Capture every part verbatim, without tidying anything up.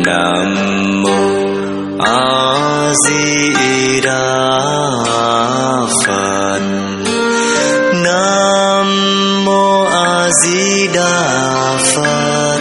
Nam mô A Di Đà Phật. Nam mô A Di Đà Phật.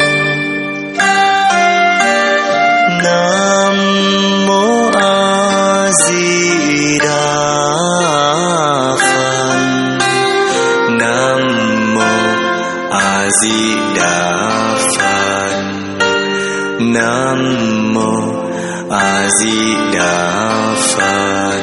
Nam mô A Di Đà Phật. Nam mô A Di Đà Phật. Nam mô A Di Đà Phật.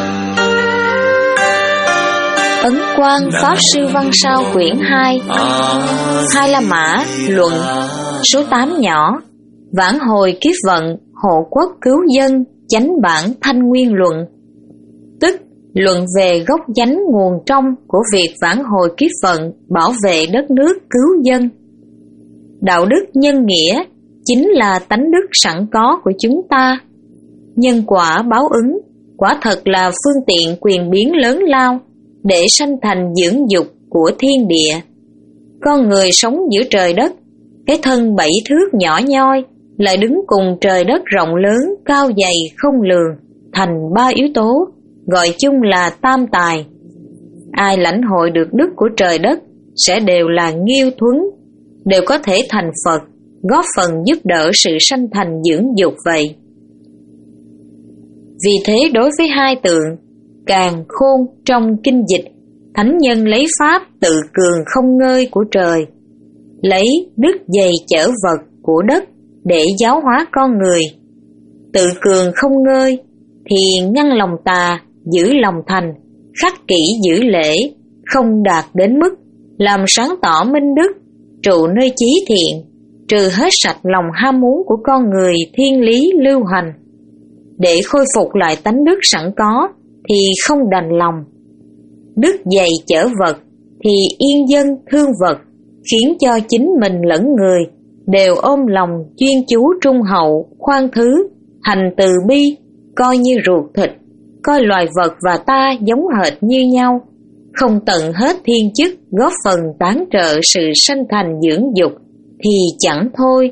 Ấn Quang Pháp Sư Văn Sao quyển hai, Hai La Mã luận số tám nhỏ, Vãn hồi kiếp vận, hộ quốc cứu dân, chánh bản thanh nguyên luận, tức luận về gốc chánh nguồn trong của việc vãn hồi kiếp vận, bảo vệ đất nước, cứu dân. Đạo đức nhân nghĩa chính là tánh đức sẵn có của chúng ta. Nhân quả báo ứng quả thật là phương tiện quyền biến lớn lao để sanh thành dưỡng dục của thiên địa. Con người sống giữa trời đất, cái thân bảy thước nhỏ nhoi lại đứng cùng trời đất rộng lớn cao dày không lường, thành ba yếu tố, gọi chung là tam tài. Ai lãnh hội được đức của trời đất sẽ đều là nghiêu thuấn, đều có thể thành Phật, góp phần giúp đỡ sự sanh thành dưỡng dục vậy. Vì thế đối với hai tượng càn khôn trong kinh dịch, thánh nhân lấy pháp tự cường không ngơi của trời, lấy đức dày chở vật của đất để giáo hóa con người. Tự cường không ngơi thì ngăn lòng tà, giữ lòng thành, khắc kỷ giữ lễ, không đạt đến mức làm sáng tỏ minh đức, trụ nơi chí thiện, trừ hết sạch lòng ham muốn của con người thiên lý lưu hành. Để khôi phục lại tánh đức sẵn có thì không đành lòng. Đức dày chở vật thì yên dân thương vật, khiến cho chính mình lẫn người đều ôm lòng chuyên chú trung hậu, khoan thứ, hành từ bi, coi như ruột thịt, coi loài vật và ta giống hệt như nhau, không tận hết thiên chức góp phần tán trợ sự sanh thành dưỡng dục thì chẳng thôi.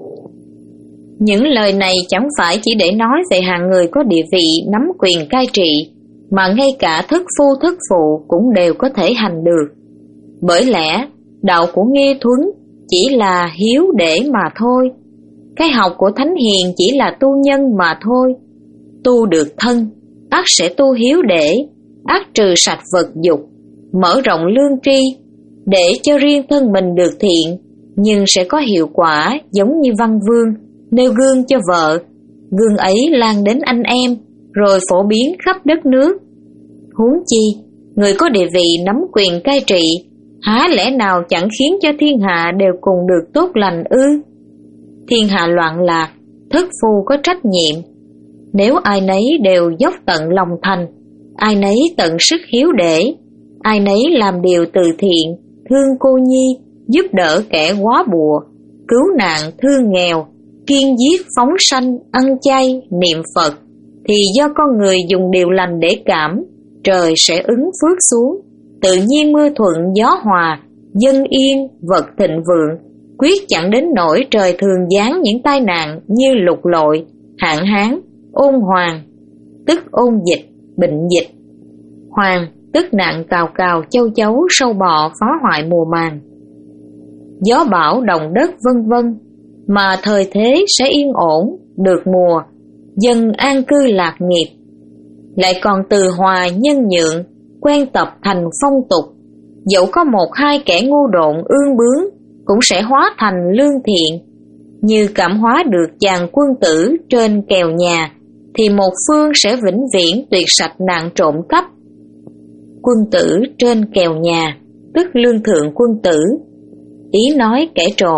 Những lời này chẳng phải chỉ để nói về hạng người có địa vị nắm quyền cai trị, mà ngay cả thất phu thất phụ cũng đều có thể hành được. Bởi lẽ đạo của Nghê Thuấn chỉ là hiếu để mà thôi. Cái học của Thánh Hiền chỉ là tu nhân mà thôi. Tu được thân, ắt sẽ tu hiếu để, ắt trừ sạch vật dục, mở rộng lương tri, để cho riêng thân mình được thiện, nhưng sẽ có hiệu quả giống như Văn Vương nêu gương cho vợ, gương ấy lan đến anh em, rồi phổ biến khắp đất nước. Huống chi, người có địa vị nắm quyền cai trị, há lẽ nào chẳng khiến cho thiên hạ đều cùng được tốt lành ư? Thiên hạ loạn lạc, thất phu có trách nhiệm. Nếu ai nấy đều dốc tận lòng thành, ai nấy tận sức hiếu để, ai nấy làm điều từ thiện, thương cô nhi, giúp đỡ kẻ quá bùa, cứu nạn thương nghèo, kiên giết phóng sanh, ăn chay, niệm Phật, thì do con người dùng điều lành để cảm, trời sẽ ứng phước xuống, tự nhiên mưa thuận gió hòa, dân yên, vật thịnh vượng, quyết chẳng đến nỗi trời thường giáng những tai nạn như lục lội, hạn hán, ôn hoàng, tức ôn dịch, bệnh dịch. Hoàng tức nạn cào cào, châu chấu, sâu bọ phá hoại mùa màng, gió bão động đất vân vân, mà thời thế sẽ yên ổn, được mùa, dân an cư lạc nghiệp. Lại còn từ hòa nhân nhượng, quen tập thành phong tục, dẫu có một hai kẻ ngu độn ương bướng, cũng sẽ hóa thành lương thiện. Như cảm hóa được chàng quân tử trên kèo nhà, thì một phương sẽ vĩnh viễn tuyệt sạch nạn trộm cắp. Quân tử trên kèo nhà, tức lương thượng quân tử, ý nói kẻ trộm.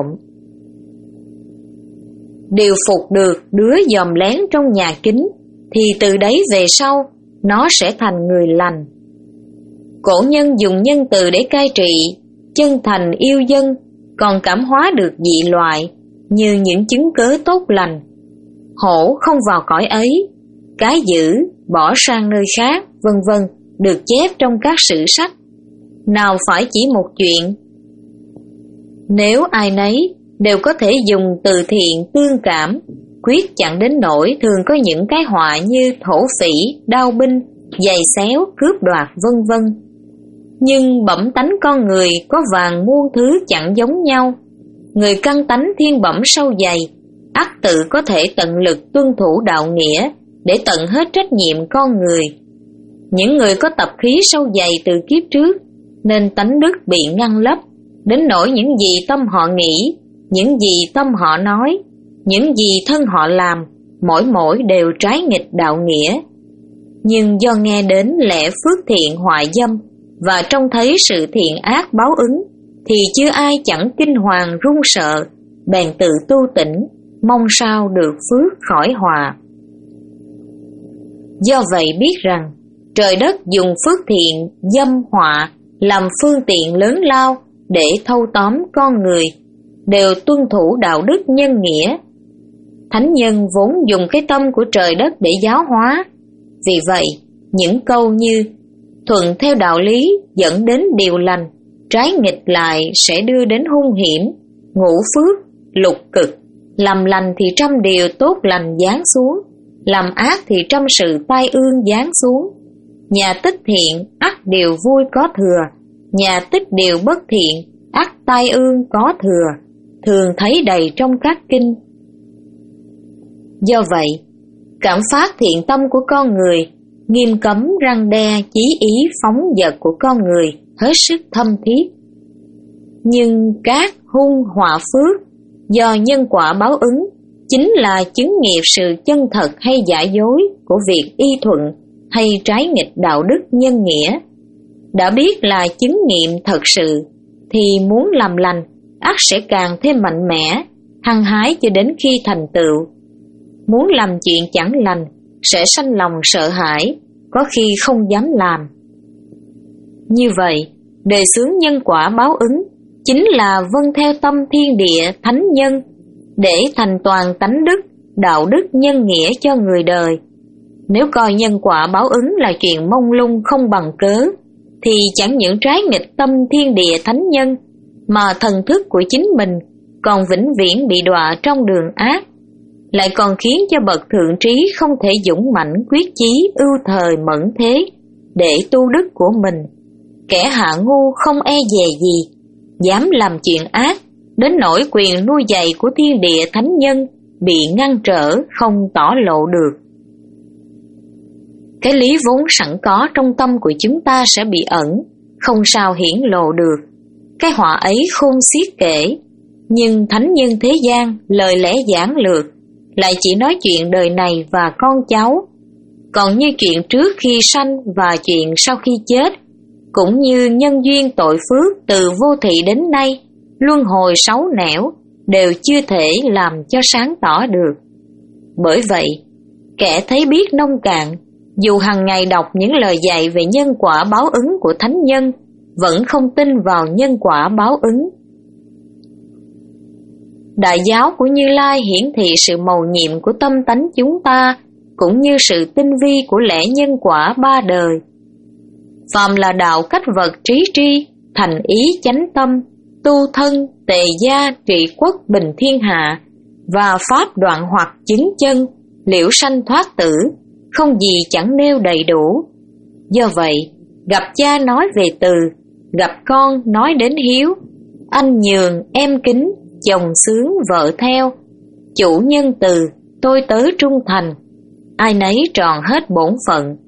Điều phục được đứa dòm lén trong nhà kính, thì từ đấy về sau nó sẽ thành người lành. Cổ nhân dùng nhân từ để cai trị, chân thành yêu dân, còn cảm hóa được dị loại như những chứng cớ tốt lành. Hổ không vào cõi ấy, cái dữ bỏ sang nơi khác, vân vân, được chép trong các sử sách. Nào phải chỉ một chuyện. Nếu ai nấy đều có thể dùng từ thiện tương cảm, quyết chặn đến nỗi thường có những cái họa như thổ phỉ, đao binh, giày xéo, cướp đoạt vân vân. Nhưng bẩm tánh con người có vàng muôn thứ chẳng giống nhau. Người căn tánh thiên bẩm sâu dày, ắt tự có thể tận lực tuân thủ đạo nghĩa để tận hết trách nhiệm con người. Những người có tập khí sâu dày từ kiếp trước nên tánh đức bị ngăn lấp, đến nỗi những gì tâm họ nghĩ, những gì tâm họ nói, những gì thân họ làm, mỗi mỗi đều trái nghịch đạo nghĩa. Nhưng do nghe đến lẽ phước thiện hoại dâm và trông thấy sự thiện ác báo ứng, thì chưa ai chẳng kinh hoàng run sợ, bèn tự tu tỉnh, mong sao được phước khỏi họa. Do vậy biết rằng, trời đất dùng phước thiện, dâm, họa làm phương tiện lớn lao để thâu tóm con người, đều tuân thủ đạo đức nhân nghĩa. Thánh nhân vốn dùng cái tâm của trời đất để giáo hóa. Vì vậy, những câu như thuận theo đạo lý dẫn đến điều lành, trái nghịch lại sẽ đưa đến hung hiểm, ngũ phước, lục cực, làm lành thì trăm điều tốt lành giáng xuống, làm ác thì trăm sự tai ương giáng xuống. Nhà tích thiện, ắt điều vui có thừa, nhà tích điều bất thiện, ắt tai ương có thừa, thường thấy đầy trong các kinh. Do vậy, cảm phát thiện tâm của con người, nghiêm cấm răn đe chí ý phóng dật của con người hết sức thâm thiết. Nhưng các hung họa phước do nhân quả báo ứng chính là chứng nghiệp sự chân thật hay giả dối của việc y thuận hay trái nghịch đạo đức nhân nghĩa. Đã biết là chứng nghiệm thật sự thì muốn làm lành ắt sẽ càng thêm mạnh mẽ, hăng hái cho đến khi thành tựu. Muốn làm chuyện chẳng lành sẽ sanh lòng sợ hãi, có khi không dám làm. Như vậy, đề xướng nhân quả báo ứng chính là vâng theo tâm thiên địa thánh nhân để thành toàn tánh đức, đạo đức nhân nghĩa cho người đời. Nếu coi nhân quả báo ứng là chuyện mông lung không bằng cớ, thì chẳng những trái nghịch tâm thiên địa thánh nhân, mà thần thức của chính mình còn vĩnh viễn bị đọa trong đường ác, lại còn khiến cho bậc thượng trí không thể dũng mãnh quyết chí ưu thời mẫn thế để tu đức của mình. Kẻ hạ ngu không e dè gì, dám làm chuyện ác, đến nỗi quyền nuôi dạy của thiên địa thánh nhân bị ngăn trở không tỏ lộ được. Cái lý vốn sẵn có trong tâm của chúng ta sẽ bị ẩn, không sao hiển lộ được. Cái họa ấy khôn xiết kể, nhưng thánh nhân thế gian lời lẽ giản lược, lại chỉ nói chuyện đời này và con cháu. Còn như chuyện trước khi sanh và chuyện sau khi chết, cũng như nhân duyên tội phước từ vô thị đến nay, luân hồi sáu nẻo, đều chưa thể làm cho sáng tỏ được. Bởi vậy, kẻ thấy biết nông cạn, dù hàng ngày đọc những lời dạy về nhân quả báo ứng của thánh nhân, vẫn không tin vào nhân quả báo ứng. Đại giáo của Như Lai hiển thị sự mầu nhiệm của tâm tánh chúng ta, cũng như sự tinh vi của lẽ nhân quả ba đời. Phàm là đạo cách vật trí tri, thành ý chánh tâm, tu thân, tề gia, trị quốc, bình thiên hạ, và pháp đoạn hoặc chứng chân, liễu sanh thoát tử, không gì chẳng nêu đầy đủ. Do vậy, gặp cha nói về từ, gặp con nói đến hiếu, anh nhường, em kính, chồng sướng, vợ theo, chủ nhân từ, tôi tớ trung thành, ai nấy tròn hết bổn phận.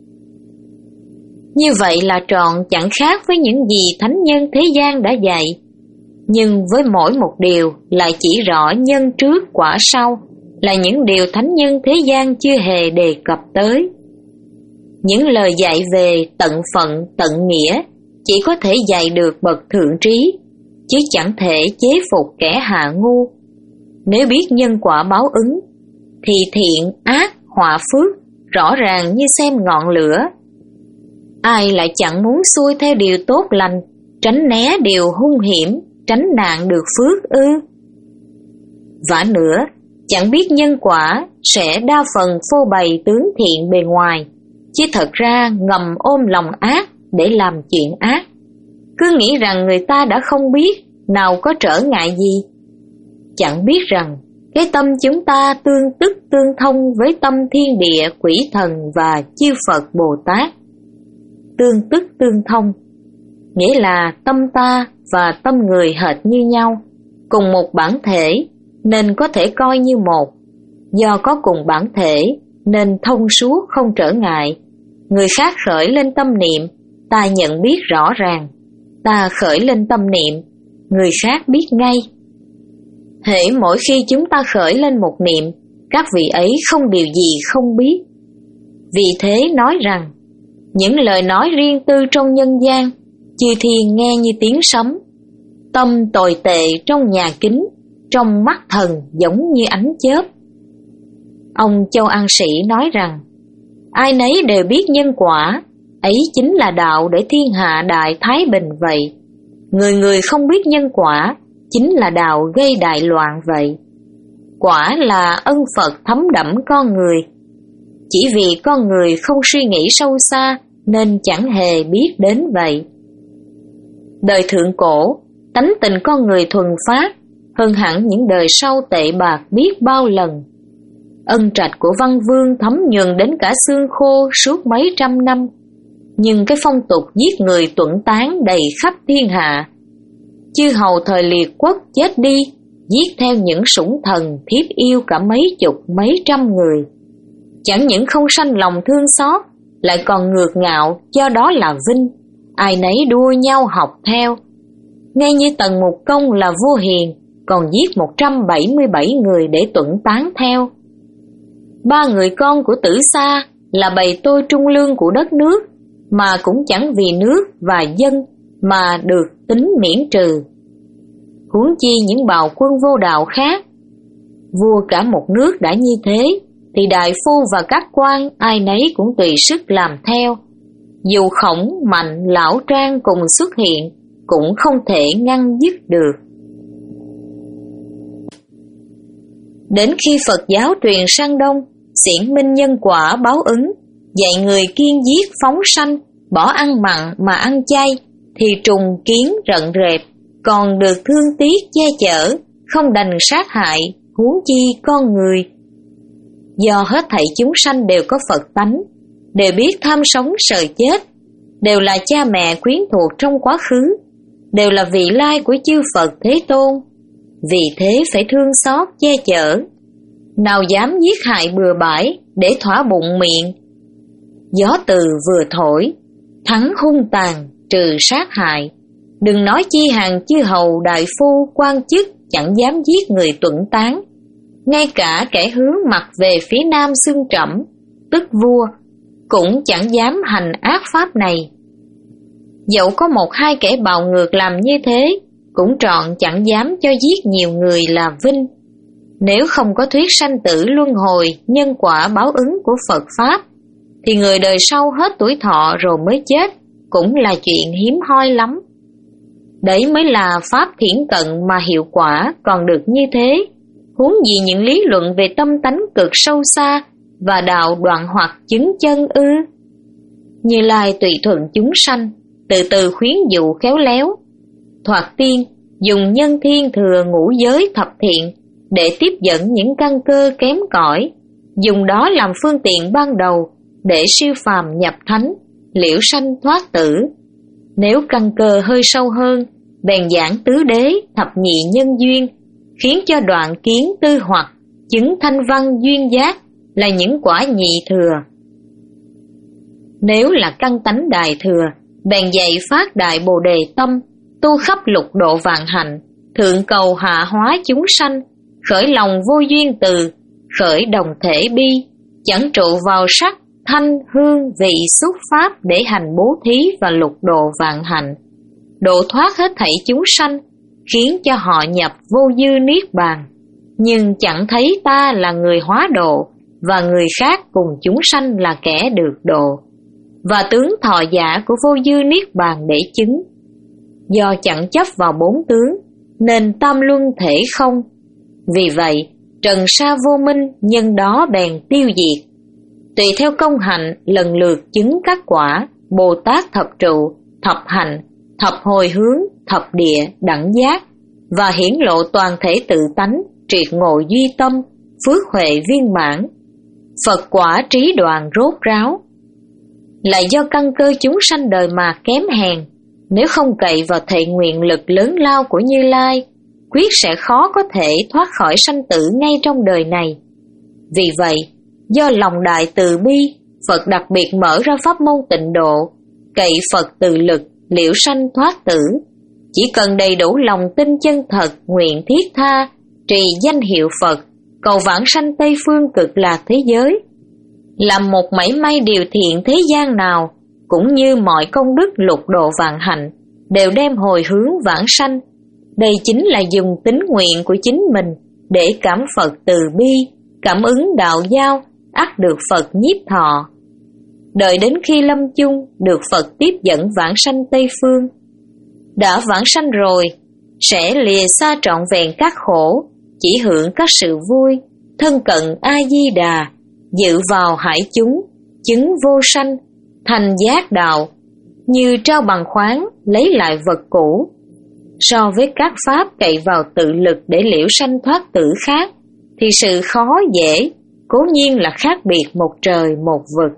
Như vậy là tròn chẳng khác với những gì thánh nhân thế gian đã dạy, nhưng với mỗi một điều lại chỉ rõ nhân trước quả sau, là những điều thánh nhân thế gian chưa hề đề cập tới. Những lời dạy về tận phận, tận nghĩa chỉ có thể dạy được bậc thượng trí, chứ chẳng thể chế phục kẻ hạ ngu. Nếu biết nhân quả báo ứng, thì thiện, ác, họa phước rõ ràng như xem ngọn lửa. Ai lại chẳng muốn xuôi theo điều tốt lành, tránh né điều hung hiểm, tránh nạn được phước ư? Vả nữa, chẳng biết nhân quả sẽ đa phần phô bày tướng thiện bề ngoài, chứ thật ra ngầm ôm lòng ác để làm chuyện ác. Cứ nghĩ rằng người ta đã không biết, nào có trở ngại gì. Chẳng biết rằng cái tâm chúng ta tương tức tương thông với tâm thiên địa, quỷ thần và chư Phật Bồ Tát. Tương tức tương thông nghĩa là tâm ta và tâm người hệt như nhau, cùng một bản thể nên có thể coi như một. Do có cùng bản thể nên thông suốt không trở ngại. Người khác khởi lên tâm niệm, ta nhận biết rõ ràng. Ta khởi lên tâm niệm, người khác biết ngay. Hễ mỗi khi chúng ta khởi lên một niệm, các vị ấy không điều gì không biết. Vì thế nói rằng, những lời nói riêng tư trong nhân gian, chư thiên nghe như tiếng sấm. Tâm tồi tệ trong nhà kính, trong mắt thần giống như ánh chớp. Ông Châu An Sĩ nói rằng, ai nấy đều biết nhân quả, ấy chính là đạo để thiên hạ đại thái bình vậy. Người người không biết nhân quả, chính là đạo gây đại loạn vậy. Quả là ân Phật thấm đẫm con người. Chỉ vì con người không suy nghĩ sâu xa nên chẳng hề biết đến vậy. Đời thượng cổ, tánh tình con người thuần phát, hơn hẳn những đời sau tệ bạc biết bao lần. Ân trạch của Văn Vương thấm nhuần đến cả xương khô suốt mấy trăm năm. Nhưng cái phong tục giết người tuẫn tán đầy khắp thiên hạ. Chư hầu thời liệt quốc chết đi, giết theo những sủng thần thiếp yêu cả mấy chục mấy trăm người. Chẳng những không sanh lòng thương xót, lại còn ngược ngạo, do đó là vinh. Ai nấy đua nhau học theo. Ngay như Tần Mục Công là vua hiền, còn giết một trăm bảy mươi bảy người để tuẫn tán theo. Ba người con của Tử Sa là bầy tôi trung lương của đất nước, mà cũng chẳng vì nước và dân mà được tính miễn trừ. Huống chi những bào quân vô đạo khác. Vua cả một nước đã như thế, thì đại phu và các quan ai nấy cũng tùy sức làm theo. Dù Khổng, Mạnh, Lão Trang cùng xuất hiện, cũng không thể ngăn dứt được. Đến khi Phật giáo truyền sang Đông, xiển minh nhân quả báo ứng, dạy người kiêng giết phóng sanh, bỏ ăn mặn mà ăn chay, thì trùng kiến rận rệp, còn được thương tiếc che chở, không đành sát hại, huống chi con người. Do hết thảy chúng sanh đều có Phật tánh, đều biết tham sống sợ chết, đều là cha mẹ quyến thuộc trong quá khứ, đều là vị lai của chư Phật Thế Tôn. Vì thế phải thương xót che chở, nào dám giết hại bừa bãi để thỏa bụng miệng. Gió từ vừa thổi, thắng hung tàn, trừ sát hại. Đừng nói chi hàng chư hầu đại phu quan chức chẳng dám giết người tuẫn tán. Ngay cả kẻ hướng mặt về phía nam xưng trẫm, tức vua, cũng chẳng dám hành ác pháp này. Dẫu có một hai kẻ bạo ngược làm như thế, cũng trọn chẳng dám cho giết nhiều người là vinh. Nếu không có thuyết sanh tử luân hồi, nhân quả báo ứng của Phật Pháp, thì người đời sau hết tuổi thọ rồi mới chết, cũng là chuyện hiếm hoi lắm. Đấy mới là Pháp thiển cận mà hiệu quả còn được như thế, huống gì những lý luận về tâm tánh cực sâu xa và đạo đoạn hoặc chứng chân ư. Như Lai tùy thuận chúng sanh, từ từ khuyến dụ khéo léo. Thoạt tiên, dùng nhân thiên thừa ngũ giới thập thiện để tiếp dẫn những căn cơ kém cỏi, dùng đó làm phương tiện ban đầu để siêu phàm nhập thánh, liễu sanh thoát tử. Nếu căn cơ hơi sâu hơn, bèn giảng tứ đế thập nhị nhân duyên, khiến cho đoạn kiến tư hoặc, chứng thanh văn duyên giác là những quả nhị thừa. Nếu là căn tánh đại thừa, bèn dạy phát đại bồ đề tâm, tu khắp lục độ vạn hạnh, thượng cầu hạ hóa chúng sanh, khởi lòng vô duyên từ, khởi đồng thể bi, chẳng trụ vào sắc, thanh, hương, vị, xúc pháp để hành bố thí và lục độ vạn hạnh, độ thoát hết thảy chúng sanh, khiến cho họ nhập vô dư niết bàn. Nhưng chẳng thấy ta là người hóa độ, và người khác cùng chúng sanh là kẻ được độ, và tướng thọ giả của vô dư niết bàn để chứng. Do chẳng chấp vào bốn tướng, nên tam luân thể không. Vì vậy, trần sa vô minh, nhân đó bèn tiêu diệt. Tùy theo công hạnh, lần lượt chứng các quả, Bồ Tát thập trụ, thập hạnh, thập hồi hướng, thập địa, đẳng giác, và hiển lộ toàn thể tự tánh, triệt ngộ duy tâm, phước huệ viên mãn, Phật quả trí đoàn rốt ráo. Là do căn cơ chúng sanh đời mà kém hèn, nếu không cậy vào thệ nguyện lực lớn lao của Như Lai, quyết sẽ khó có thể thoát khỏi sanh tử ngay trong đời này. Vì vậy, do lòng đại từ bi, Phật đặc biệt mở ra pháp môn tịnh độ, cậy Phật từ lực, liễu sanh thoát tử. Chỉ cần đầy đủ lòng tin chân thật, nguyện thiết tha, trì danh hiệu Phật, cầu vãng sanh Tây phương cực lạc thế giới. Làm một mảy may điều thiện thế gian nào, cũng như mọi công đức lục độ vạn hạnh, đều đem hồi hướng vãng sanh. Đây chính là dùng tín nguyện của chính mình để cảm Phật từ bi, cảm ứng đạo giao, ắt được Phật nhiếp thọ. Đợi đến khi lâm chung, được Phật tiếp dẫn vãng sanh Tây phương. Đã vãng sanh rồi, sẽ lìa xa trọn vẹn các khổ, chỉ hưởng các sự vui, thân cận A-di-đà, dự vào hải chúng, chứng vô sanh, thành giác đạo, như trao bằng khoáng, lấy lại vật cũ. So với các pháp cậy vào tự lực để liễu sanh thoát tử khác, thì sự khó dễ, cố nhiên là khác biệt một trời một vực.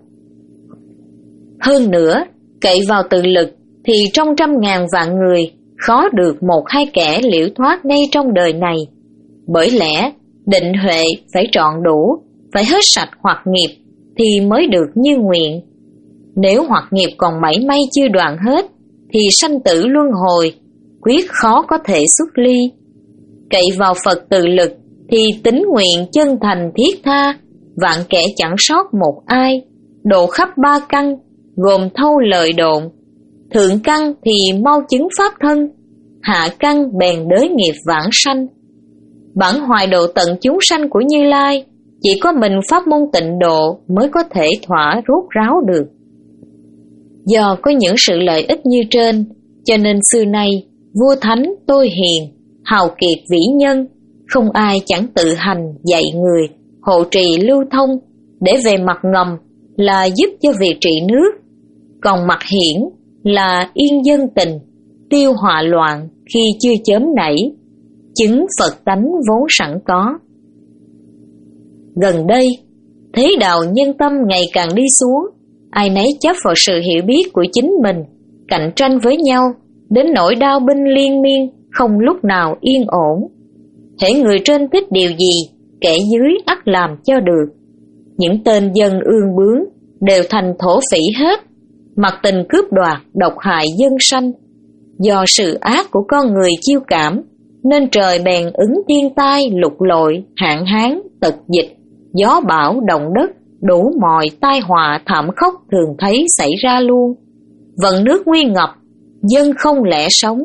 Hơn nữa, cậy vào tự lực thì trong trăm ngàn vạn người, khó được một hai kẻ liễu thoát ngay trong đời này. Bởi lẽ, định huệ phải trọn đủ, phải hết sạch hoặc nghiệp, thì mới được như nguyện. Nếu hoặc nghiệp còn mảy may chưa đoạn hết, thì sanh tử luân hồi, quyết khó có thể xuất ly. Cậy vào Phật từ lực, thì tín nguyện chân thành thiết tha, vạn kẻ chẳng sót một ai, độ khắp ba căn, gồm thâu lợi độn. Thượng căn thì mau chứng pháp thân, hạ căn bèn đới nghiệp vãng sanh. Bản hoài độ tận chúng sanh của Như Lai, chỉ có mình pháp môn tịnh độ mới có thể thỏa rốt ráo được. Do có những sự lợi ích như trên, cho nên xưa nay vua thánh tôi hiền, hào kiệt vĩ nhân, không ai chẳng tự hành dạy người, hộ trì lưu thông, để về mặt ngầm là giúp cho việc trị nước, còn mặt hiển là yên dân tình, tiêu họa loạn khi chưa chớm nảy, chứng Phật tánh vốn sẵn có. Gần đây, thế đạo nhân tâm ngày càng đi xuống, ai nấy chấp vào sự hiểu biết của chính mình, cạnh tranh với nhau, đến nỗi đao binh liên miên, không lúc nào yên ổn. Hễ người trên thích điều gì, kẻ dưới ắt làm cho được. Những tên dân ương bướng đều thành thổ phỉ hết, mặc tình cướp đoạt, độc hại dân sanh. Do sự ác của con người chiêu cảm, nên trời bèn ứng thiên tai, lục lội, hạn hán, tật dịch, gió bão, động đất, đủ mọi tai họa thảm khốc thường thấy xảy ra luôn. Vận nước nguy ngập, dân không lẽ sống.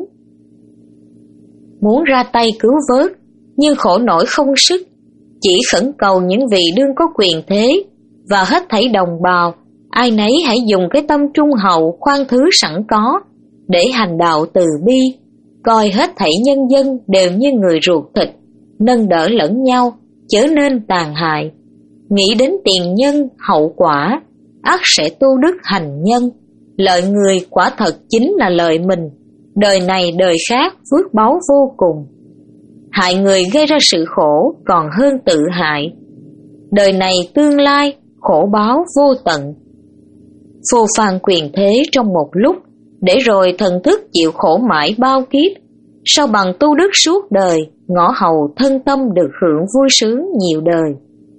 Muốn ra tay cứu vớt, nhưng khổ nổi không sức, chỉ khẩn cầu những vị đương có quyền thế và hết thảy đồng bào, ai nấy hãy dùng cái tâm trung hậu khoan thứ sẵn có để hành đạo từ bi, coi hết thảy nhân dân đều như người ruột thịt, nâng đỡ lẫn nhau, chớ nên tàn hại. Nghĩ đến tiền nhân hậu quả, ắt sẽ tu đức hành nhân. Lợi người quả thật chính là lợi mình, đời này đời khác phước báu vô cùng. Hại người gây ra sự khổ còn hơn tự hại, đời này tương lai khổ báo vô tận. Phô phan quyền thế trong một lúc, để rồi thần thức chịu khổ mãi bao kiếp, sao bằng tu đức suốt đời, ngõ hầu thân tâm được hưởng vui sướng nhiều đời.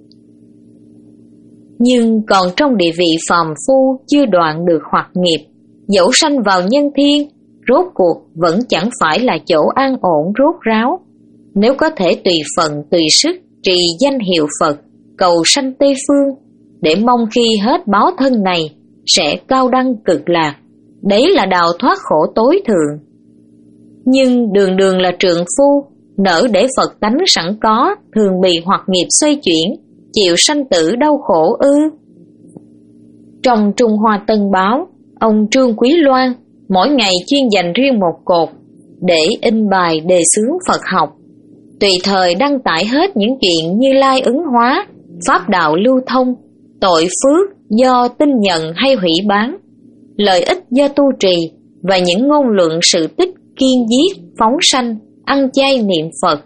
Nhưng còn trong địa vị phàm phu chưa đoạn được hoặc nghiệp, dẫu sanh vào nhân thiên, rốt cuộc vẫn chẳng phải là chỗ an ổn rốt ráo. Nếu có thể tùy phận tùy sức trì danh hiệu Phật, cầu sanh Tây phương, để mong khi hết báo thân này sẽ cao đăng cực lạc, đấy là đào thoát khổ tối thượng. Nhưng đường đường là trượng phu, nỡ để Phật tánh sẵn có, thường bị hoặc nghiệp xoay chuyển, chịu sanh tử đau khổ ư? Trong Trung Hoa Tân Báo, ông Trương Quý Loan mỗi ngày chuyên dành riêng một cột để in bài đề xướng Phật học, tùy thời đăng tải hết những chuyện Như Lai ứng hóa, pháp đạo lưu thông, tội phước do tin nhận hay hủy bán, lợi ích do tu trì, và những ngôn luận sự tích kiên giết, phóng sanh, ăn chay niệm Phật,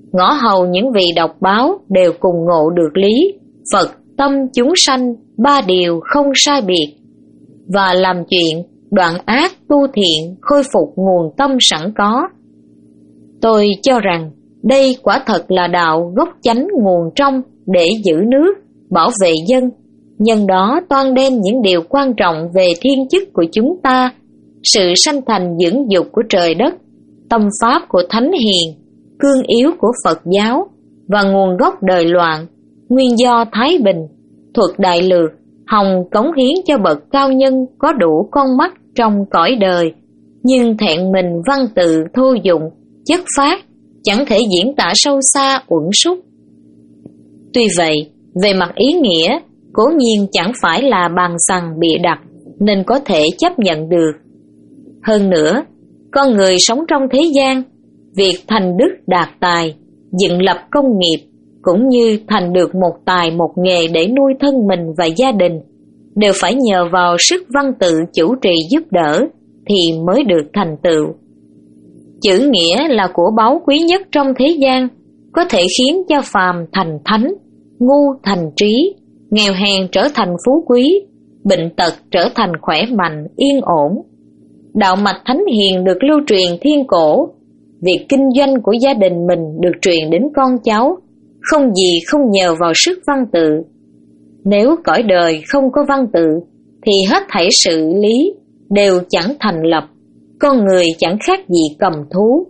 ngõ hầu những vị đọc báo đều cùng ngộ được lý Phật tâm chúng sanh ba điều không sai biệt, và làm chuyện đoạn ác tu thiện, khôi phục nguồn tâm sẵn có. Tôi cho rằng đây quả thật là đạo gốc chánh nguồn trong để giữ nước, bảo vệ dân. Nhân đó toan đem những điều quan trọng về thiên chức của chúng ta, sự sanh thành dưỡng dục của trời đất, tâm pháp của thánh hiền, cương yếu của Phật giáo và nguồn gốc đời loạn, nguyên do thái bình, thuật đại lược, hòng cống hiến cho bậc cao nhân có đủ con mắt trong cõi đời, nhưng thẹn mình văn tự thô dụng, chất phát, chẳng thể diễn tả sâu xa uẩn súc. Tuy vậy, về mặt ý nghĩa, cố nhiên chẳng phải là bàn sằng bịa đặt, nên có thể chấp nhận được. Hơn nữa, con người sống trong thế gian, việc thành đức đạt tài, dựng lập công nghiệp, cũng như thành được một tài một nghề để nuôi thân mình và gia đình, đều phải nhờ vào sức văn tự chủ trì giúp đỡ thì mới được thành tựu. Chữ nghĩa là của báu quý nhất trong thế gian, có thể khiến cho phàm thành thánh, ngu thành trí, nghèo hèn trở thành phú quý, bệnh tật trở thành khỏe mạnh, yên ổn. Đạo mạch thánh hiền được lưu truyền thiên cổ, việc kinh doanh của gia đình mình được truyền đến con cháu, không gì không nhờ vào sức văn tự. Nếu cõi đời không có văn tự, thì hết thảy sự lý đều chẳng thành lập, con người chẳng khác gì cầm thú.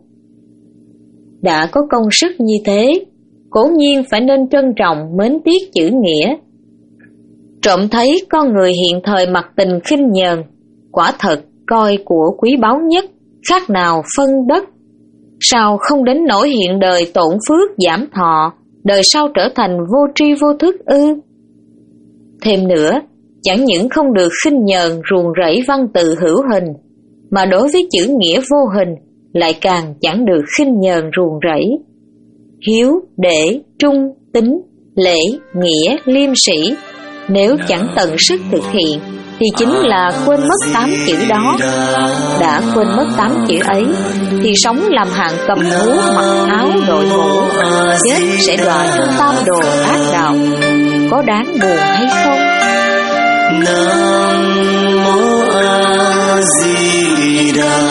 Đã có công sức như thế, cố nhiên phải nên trân trọng mến tiếc chữ nghĩa. Trộm thấy con người hiện thời mặc tình khinh nhờn, quả thật coi của quý báu nhất, khác nào phân đất. Sao không đến nỗi hiện đời tổn phước giảm thọ, đời sau trở thành vô tri vô thức ư? Thêm nữa, chẳng những không được khinh nhờn ruồng rẫy văn tự hữu hình, mà đối với chữ nghĩa vô hình lại càng chẳng được khinh nhờn ruồng rẫy. Hiếu, để, trung, tính, lễ, nghĩa, liêm sĩ, nếu chẳng tận sức thực hiện thì chính là quên mất tám chữ đó. Đã quên mất tám chữ ấy thì sống làm hạng cầm thú, mặc áo đội mũ, chết sẽ đọa trong tam đồ ác đạo, có đáng buồn hay không? Nam mô A Di Đà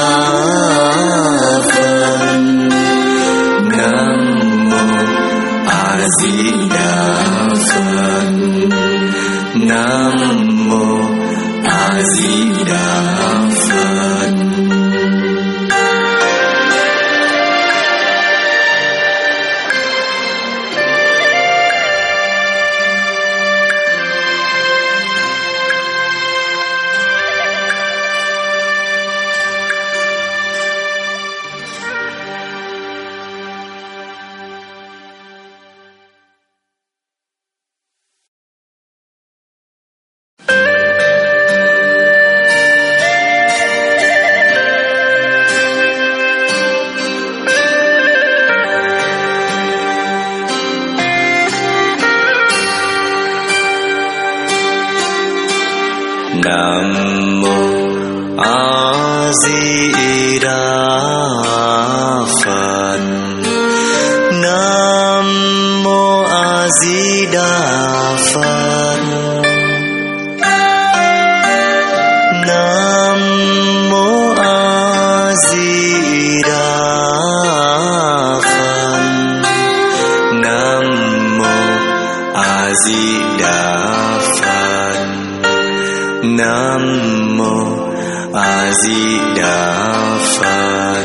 Phật. Nam mô A Di Đà Phật. Nam mô A Di Đà Phật. Nam mô A Di Đà Phật. Nam mô A Di Đà Phật. Nam mô A Di Đà Phật. Nam mô A Di Đà Phật. Nam mô A Di Đà Phật.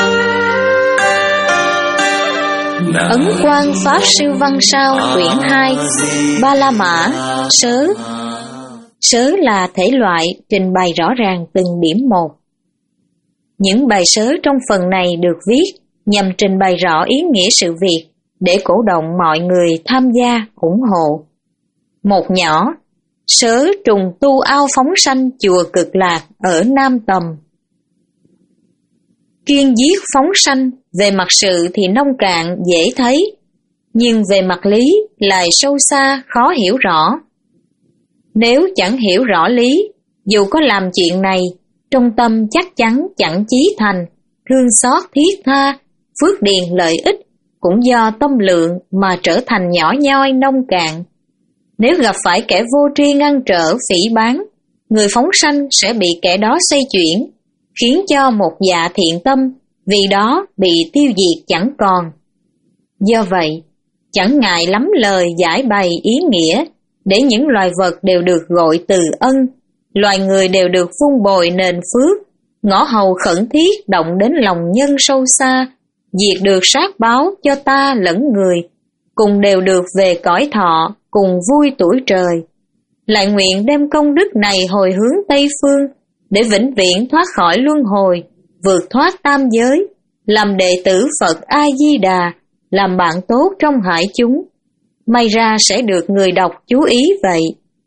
Ấn Quang Pháp Sư Văn Sao quyển hai, Ba La Mã, Sớ. Sớ là thể loại trình bày rõ ràng từng điểm một. Những bài sớ trong phần này được viết nhằm trình bày rõ ý nghĩa sự việc để cổ động mọi người tham gia, ủng hộ. Một nhỏ, sớ trùng tu ao phóng sanh chùa Cực Lạc ở Nam Tầm. Kiên giết phóng sanh, về mặt sự thì nông cạn dễ thấy, nhưng về mặt lý lại sâu xa khó hiểu rõ. Nếu chẳng hiểu rõ lý, dù có làm chuyện này, trong tâm chắc chắn chẳng chí thành, thương xót thiết tha, phước điền lợi ích, cũng do tâm lượng mà trở thành nhỏ nhoi nông cạn. Nếu gặp phải kẻ vô tri ngăn trở phỉ báng, người phóng sanh sẽ bị kẻ đó xoay chuyển, khiến cho một dạ thiện tâm vì đó bị tiêu diệt chẳng còn. Do vậy, chẳng ngại lắm lời giải bày ý nghĩa để những loài vật đều được gọi từ ân, loài người đều được vun bồi nền phước, ngõ hầu khẩn thiết động đến lòng nhân sâu xa, diệt được sát báo cho ta lẫn người, cùng đều được về cõi thọ, cùng vui tuổi trời. Lại nguyện đem công đức này hồi hướng Tây Phương, để vĩnh viễn thoát khỏi luân hồi, vượt thoát tam giới, làm đệ tử Phật A-di-đà, làm bạn tốt trong hải chúng. May ra sẽ được người đọc chú ý vậy.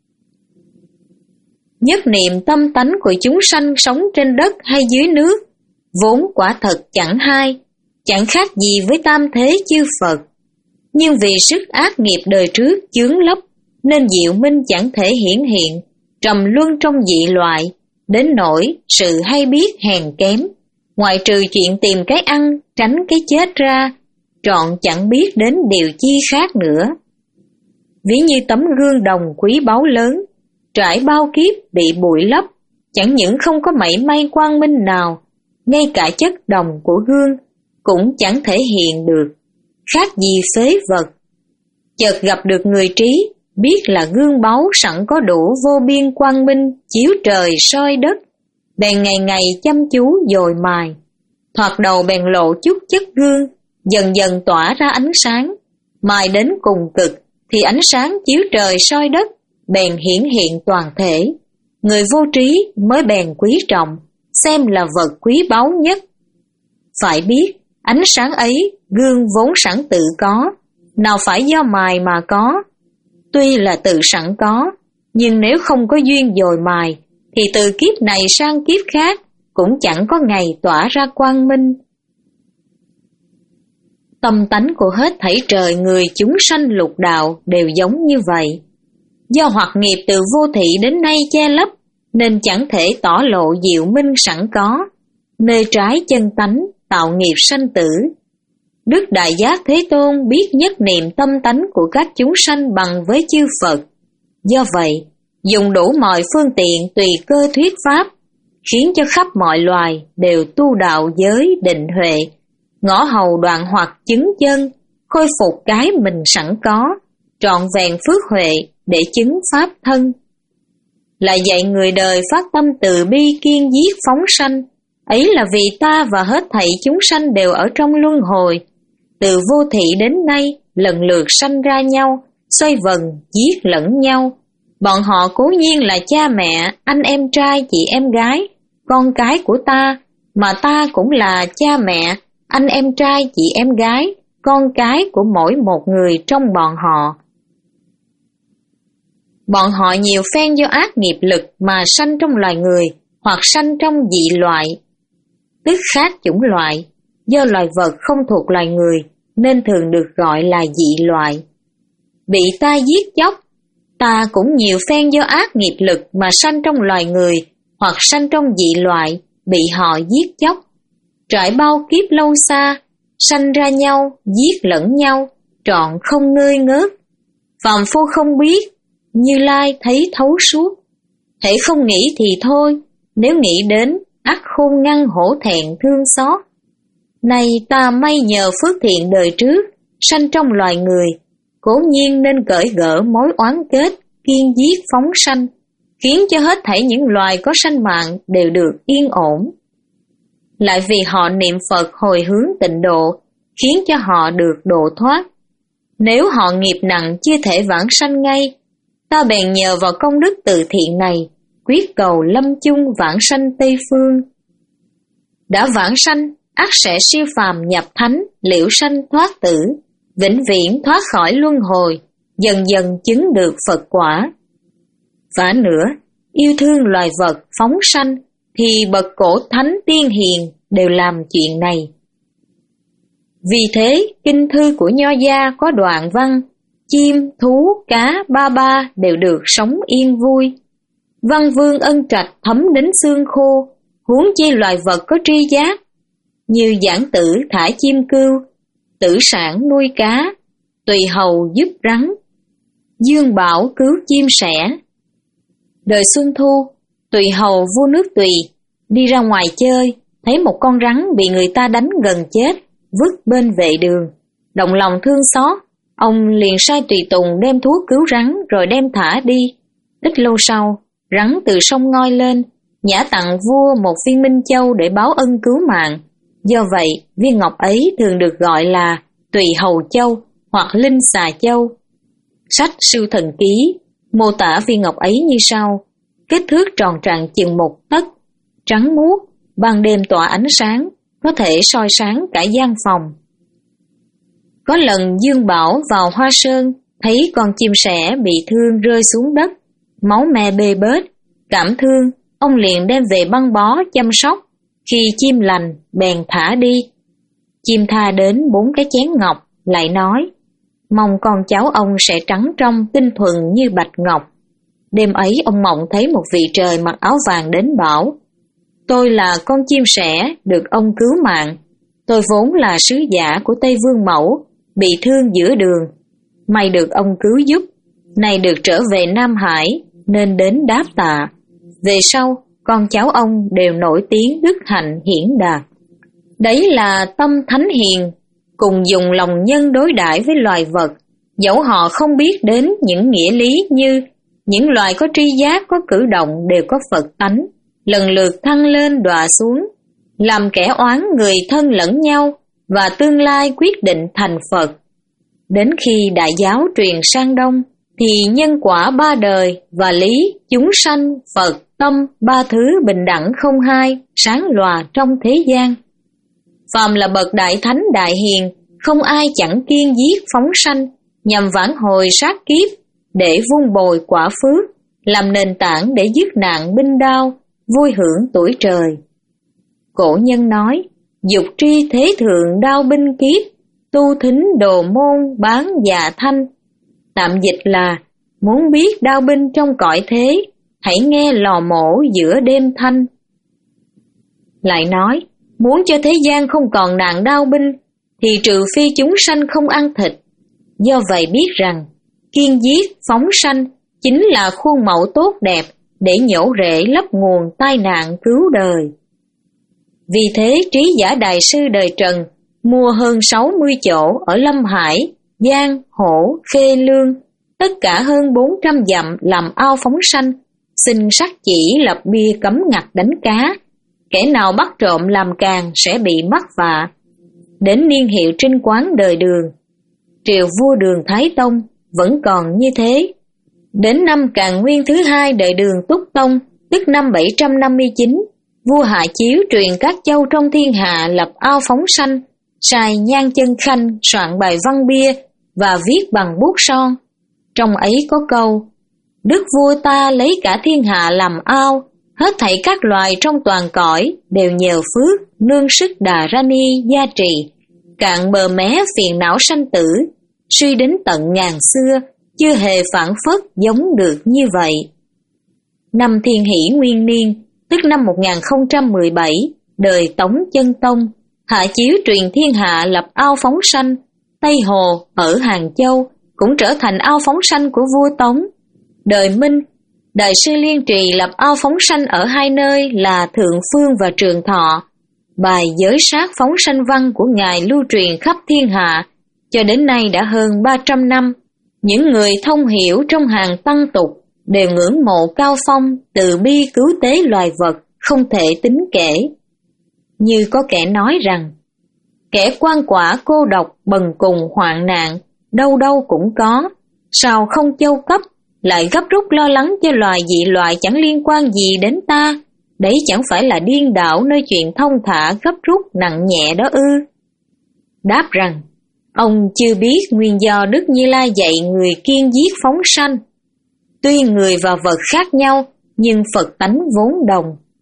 Nhất niệm tâm tánh của chúng sanh sống trên đất hay dưới nước, vốn quả thật chẳng hai, chẳng khác gì với tam thế chư Phật. Nhưng vì sức ác nghiệp đời trước chướng lấp, nên diệu minh chẳng thể hiển hiện, trầm luân trong dị loại, đến nỗi sự hay biết hèn kém. Ngoài trừ chuyện tìm cái ăn, tránh cái chết ra, trọn chẳng biết đến điều chi khác nữa. Ví như tấm gương đồng quý báu lớn, trải bao kiếp bị bụi lấp, chẳng những không có mảy may quang minh nào, ngay cả chất đồng của gương cũng chẳng thể hiện được, khác gì phế vật. Chợt gặp được người trí, biết là gương báu sẵn có đủ vô biên quang minh, chiếu trời soi đất, bèn ngày ngày chăm chú dồi mài. Thoạt đầu bèn lộ chút chất gương, dần dần tỏa ra ánh sáng, mài đến cùng cực thì ánh sáng chiếu trời soi đất, bèn hiển hiện toàn thể. Người vô trí mới bèn quý trọng, xem là vật quý báu nhất. Phải biết, ánh sáng ấy gương vốn sẵn tự có, nào phải do mài mà có. Tuy là tự sẵn có, nhưng nếu không có duyên dồi mài, thì từ kiếp này sang kiếp khác cũng chẳng có ngày tỏa ra quang minh. Tâm tánh của hết thảy trời người chúng sanh lục đạo đều giống như vậy. Do hoặc nghiệp từ vô thị đến nay che lấp, nên chẳng thể tỏ lộ diệu minh sẵn có, nơi trái chân tánh tạo nghiệp sanh tử. Đức Đại Giác Thế Tôn biết nhất niệm tâm tánh của các chúng sanh bằng với chư Phật. Do vậy, dùng đủ mọi phương tiện tùy cơ thuyết pháp, khiến cho khắp mọi loài đều tu đạo giới định huệ, ngõ hầu đoạn hoặc chứng chân, khôi phục cái mình sẵn có, trọn vẹn phước huệ để chứng pháp thân. Lại dạy người đời phát tâm từ bi kiên giết phóng sanh, ấy là vì ta và hết thảy chúng sanh đều ở trong luân hồi, từ vô thị đến nay lần lượt sanh ra nhau, xoay vần giết lẫn nhau. Bọn họ cố nhiên là cha mẹ, anh em trai, chị em gái, con cái của ta, mà ta cũng là cha mẹ, anh em trai, chị em gái, con cái của mỗi một người trong bọn họ. Bọn họ nhiều phen do ác nghiệp lực mà sanh trong loài người, hoặc sanh trong dị loại, tức khác chủng loại. Do loài vật không thuộc loài người, nên thường được gọi là dị loại. Bị ta giết chóc, ta cũng nhiều phen do ác nghiệp lực mà sanh trong loài người, hoặc sanh trong dị loại, bị họ giết chóc. Trải bao kiếp lâu xa, sanh ra nhau, giết lẫn nhau, trọn không ngơi ngớt. Phàm phu không biết, Như Lai thấy thấu suốt. Hễ không nghĩ thì thôi, nếu nghĩ đến, ắt khôn ngăn hổ thẹn thương xót. Này ta may nhờ phước thiện đời trước, sanh trong loài người, cố nhiên nên cởi gỡ mối oán kết, kiên giết phóng sanh, khiến cho hết thảy những loài có sanh mạng đều được yên ổn. Lại vì họ niệm Phật hồi hướng tịnh độ, khiến cho họ được độ thoát. Nếu họ nghiệp nặng chưa thể vãng sanh ngay, ta bèn nhờ vào công đức từ thiện này, quyết cầu lâm chung vãng sanh Tây Phương. Đã vãng sanh, ắt sẽ siêu phàm nhập thánh, liễu sanh thoát tử, vĩnh viễn thoát khỏi luân hồi, dần dần chứng được Phật quả. Vả nữa, yêu thương loài vật phóng sanh, thì bậc cổ thánh tiên hiền đều làm chuyện này. Vì thế, kinh thư của Nho gia có đoạn văn: chim, thú, cá, ba ba đều được sống yên vui. Văn vương ân trạch thấm đến xương khô, huống chi loài vật có tri giác. Như Giảng Tử thả chim cưu, tử sản nuôi cá, tùy hầu giúp rắn, dương bảo cứu chim sẻ. Đời xuân thu, tùy hầu vua nước Tùy đi ra ngoài chơi, thấy một con rắn bị người ta đánh gần chết, vứt bên vệ đường. Động lòng thương xót, ông liền sai tùy tùng đem thuốc cứu rắn rồi đem thả đi. Ít lâu sau, rắn từ sông ngoi lên, nhã tặng vua một viên minh châu để báo ân cứu mạng. Do vậy, viên ngọc ấy thường được gọi là Tùy Hầu Châu hoặc Linh Xà Châu. Sách Sư Thần Ký mô tả viên ngọc ấy như sau: kích thước tròn tràng chừng một tấc, trắng muốt, ban đêm tỏa ánh sáng, có thể soi sáng cả gian phòng. Có lần Dương Bảo vào Hoa Sơn, thấy con chim sẻ bị thương rơi xuống đất, máu me bê bết, cảm thương, ông liền đem về băng bó chăm sóc. Khi chim lành, bèn thả đi. Chim tha đến bốn cái chén ngọc, lại nói: mong con cháu ông sẽ trắng trong, tinh thuần như bạch ngọc. Đêm ấy ông mộng thấy một vị trời mặc áo vàng đến bảo: tôi là con chim sẻ được ông cứu mạng. Tôi vốn là sứ giả của Tây Vương Mẫu, bị thương giữa đường, may được ông cứu giúp, nay được trở về Nam Hải nên đến đáp tạ. Về sau, con cháu ông đều nổi tiếng đức hạnh hiển đạt. Đấy là tâm thánh hiền, cùng dùng lòng nhân đối đãi với loài vật, dẫu họ không biết đến những nghĩa lý như những loài có tri giác, có cử động đều có Phật tánh, lần lượt thăng lên đọa xuống, làm kẻ oán người thân lẫn nhau, và tương lai quyết định thành Phật. Đến khi đại giáo truyền sang Đông, thì nhân quả ba đời và lý chúng sanh Phật tâm ba thứ bình đẳng không hai, sáng lòa trong thế gian. Phàm là bậc đại thánh đại hiền, không ai chẳng kiêng giết phóng sanh, nhằm vãn hồi sát kiếp, để vun bồi quả phước, làm nền tảng để dứt nạn binh đao, vui hưởng tuổi trời. Cổ nhân nói: dục tri thế thượng đao binh kiếp, tu thính đồ môn bán già thanh. Tạm dịch là: muốn biết đao binh trong cõi thế, hãy nghe lò mổ giữa đêm thanh. Lại nói: muốn cho thế gian không còn nạn đao binh, thì trừ phi chúng sanh không ăn thịt. Do vậy biết rằng, kiêng giết phóng sanh chính là khuôn mẫu tốt đẹp để nhổ rễ lấp nguồn tai nạn cứu đời. Vì thế trí giả đại sư đời Trần mua hơn sáu mươi chỗ ở Lâm Hải, Giang, Hổ, Khê Lương, tất cả hơn bốn trăm dặm làm ao phóng sanh, xin sắc chỉ lập bia cấm ngặt đánh cá. Kẻ nào bắt trộm làm càng sẽ bị mắc vạ. Đến niên hiệu trinh quán đời Đường, triều vua Đường Thái Tông vẫn còn như thế. Đến năm Càn Nguyên thứ hai đời Đường Túc Tông, tức năm bảy trăm năm mươi chín, vua Hạ Chiếu truyền các châu trong thiên hạ lập ao phóng sanh, sai Nhan Chân Khanh soạn bài văn bia và viết bằng bút son. Trong ấy có câu: đức vua ta lấy cả thiên hạ làm ao, hết thảy các loài trong toàn cõi đều nhờ phước nương sức Đà Ra Ni gia trì, cạn bờ mé phiền não sanh tử, suy đến tận ngàn xưa chưa hề phản phất giống được như vậy. Năm Thiên Hỷ Nguyên Niên, tức năm một nghìn không trăm mười bảy, đời Tống Chân Tông, Hạ Chiếu truyền thiên hạ lập ao phóng sanh. Tây Hồ ở Hàng Châu cũng trở thành ao phóng sanh của vua Tống. Đời Minh, Đại sư Liên Trì lập ao phóng sanh ở hai nơi là Thượng Phương và Trường Thọ. Bài giới sát phóng sanh văn của Ngài lưu truyền khắp thiên hạ, cho đến nay đã hơn ba trăm năm. Những người thông hiểu trong hàng tăng tục đều ngưỡng mộ cao phong, từ bi cứu tế loài vật, không thể tính kể. Như có kẻ nói rằng, kẻ quan quả cô độc bần cùng hoạn nạn, đâu đâu cũng có, sao không châu cấp, lại gấp rút lo lắng cho loài dị loại chẳng liên quan gì đến ta, đấy chẳng phải là điên đảo nơi chuyện thông thả gấp rút nặng nhẹ đó ư? Đáp rằng, ông chưa biết nguyên do Đức Như Lai dạy người kiêng giết phóng sanh. Tuy người và vật khác nhau, nhưng Phật tánh vốn đồng.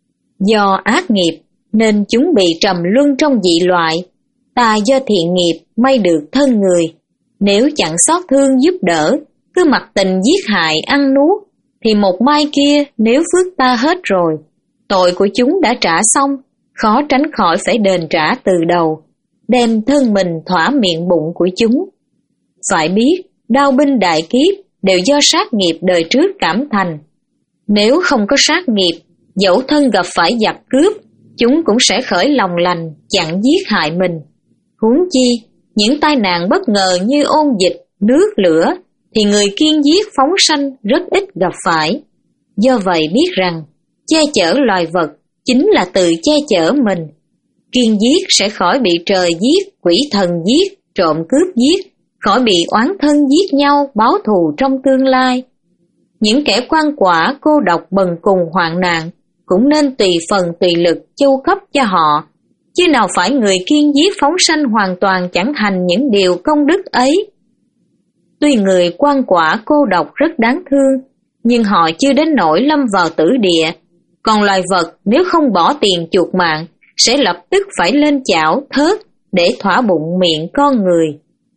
Do ác nghiệp, nên chúng bị trầm luân trong dị loại. Ta do thiện nghiệp may được thân người. Nếu chẳng xót thương giúp đỡ, cứ mặc tình giết hại ăn nuốt, thì một mai kia nếu phước ta hết rồi, tội của chúng đã trả xong, khó tránh khỏi phải đền trả từ đầu. đem thân mình thỏa miệng bụng của chúng. Phải biết, đao binh đại kiếp đều do sát nghiệp đời trước cảm thành. Nếu không có sát nghiệp, dẫu thân gặp phải giặc cướp, chúng cũng sẽ khởi lòng lành chặn giết hại mình. Huống chi, những tai nạn bất ngờ như ôn dịch, nước lửa thì người kiên giết phóng sanh rất ít gặp phải. Do vậy biết rằng, che chở loài vật chính là tự che chở mình. Kiên giết sẽ khỏi bị trời giết, quỷ thần giết, trộm cướp giết, khỏi bị oán thân giết nhau báo thù trong tương lai. Những kẻ quan quả, cô độc, bần cùng, hoạn nạn cũng nên tùy phần tùy lực chu cấp cho họ, chứ nào phải người kiên giết phóng sanh hoàn toàn chẳng hành những điều công đức ấy. Tuy người quan quả cô độc rất đáng thương, nhưng họ chưa đến nỗi lâm vào tử địa. Còn loài vật nếu không bỏ tiền chuộc mạng, sẽ lập tức phải lên chảo thớt để thỏa bụng miệng con người.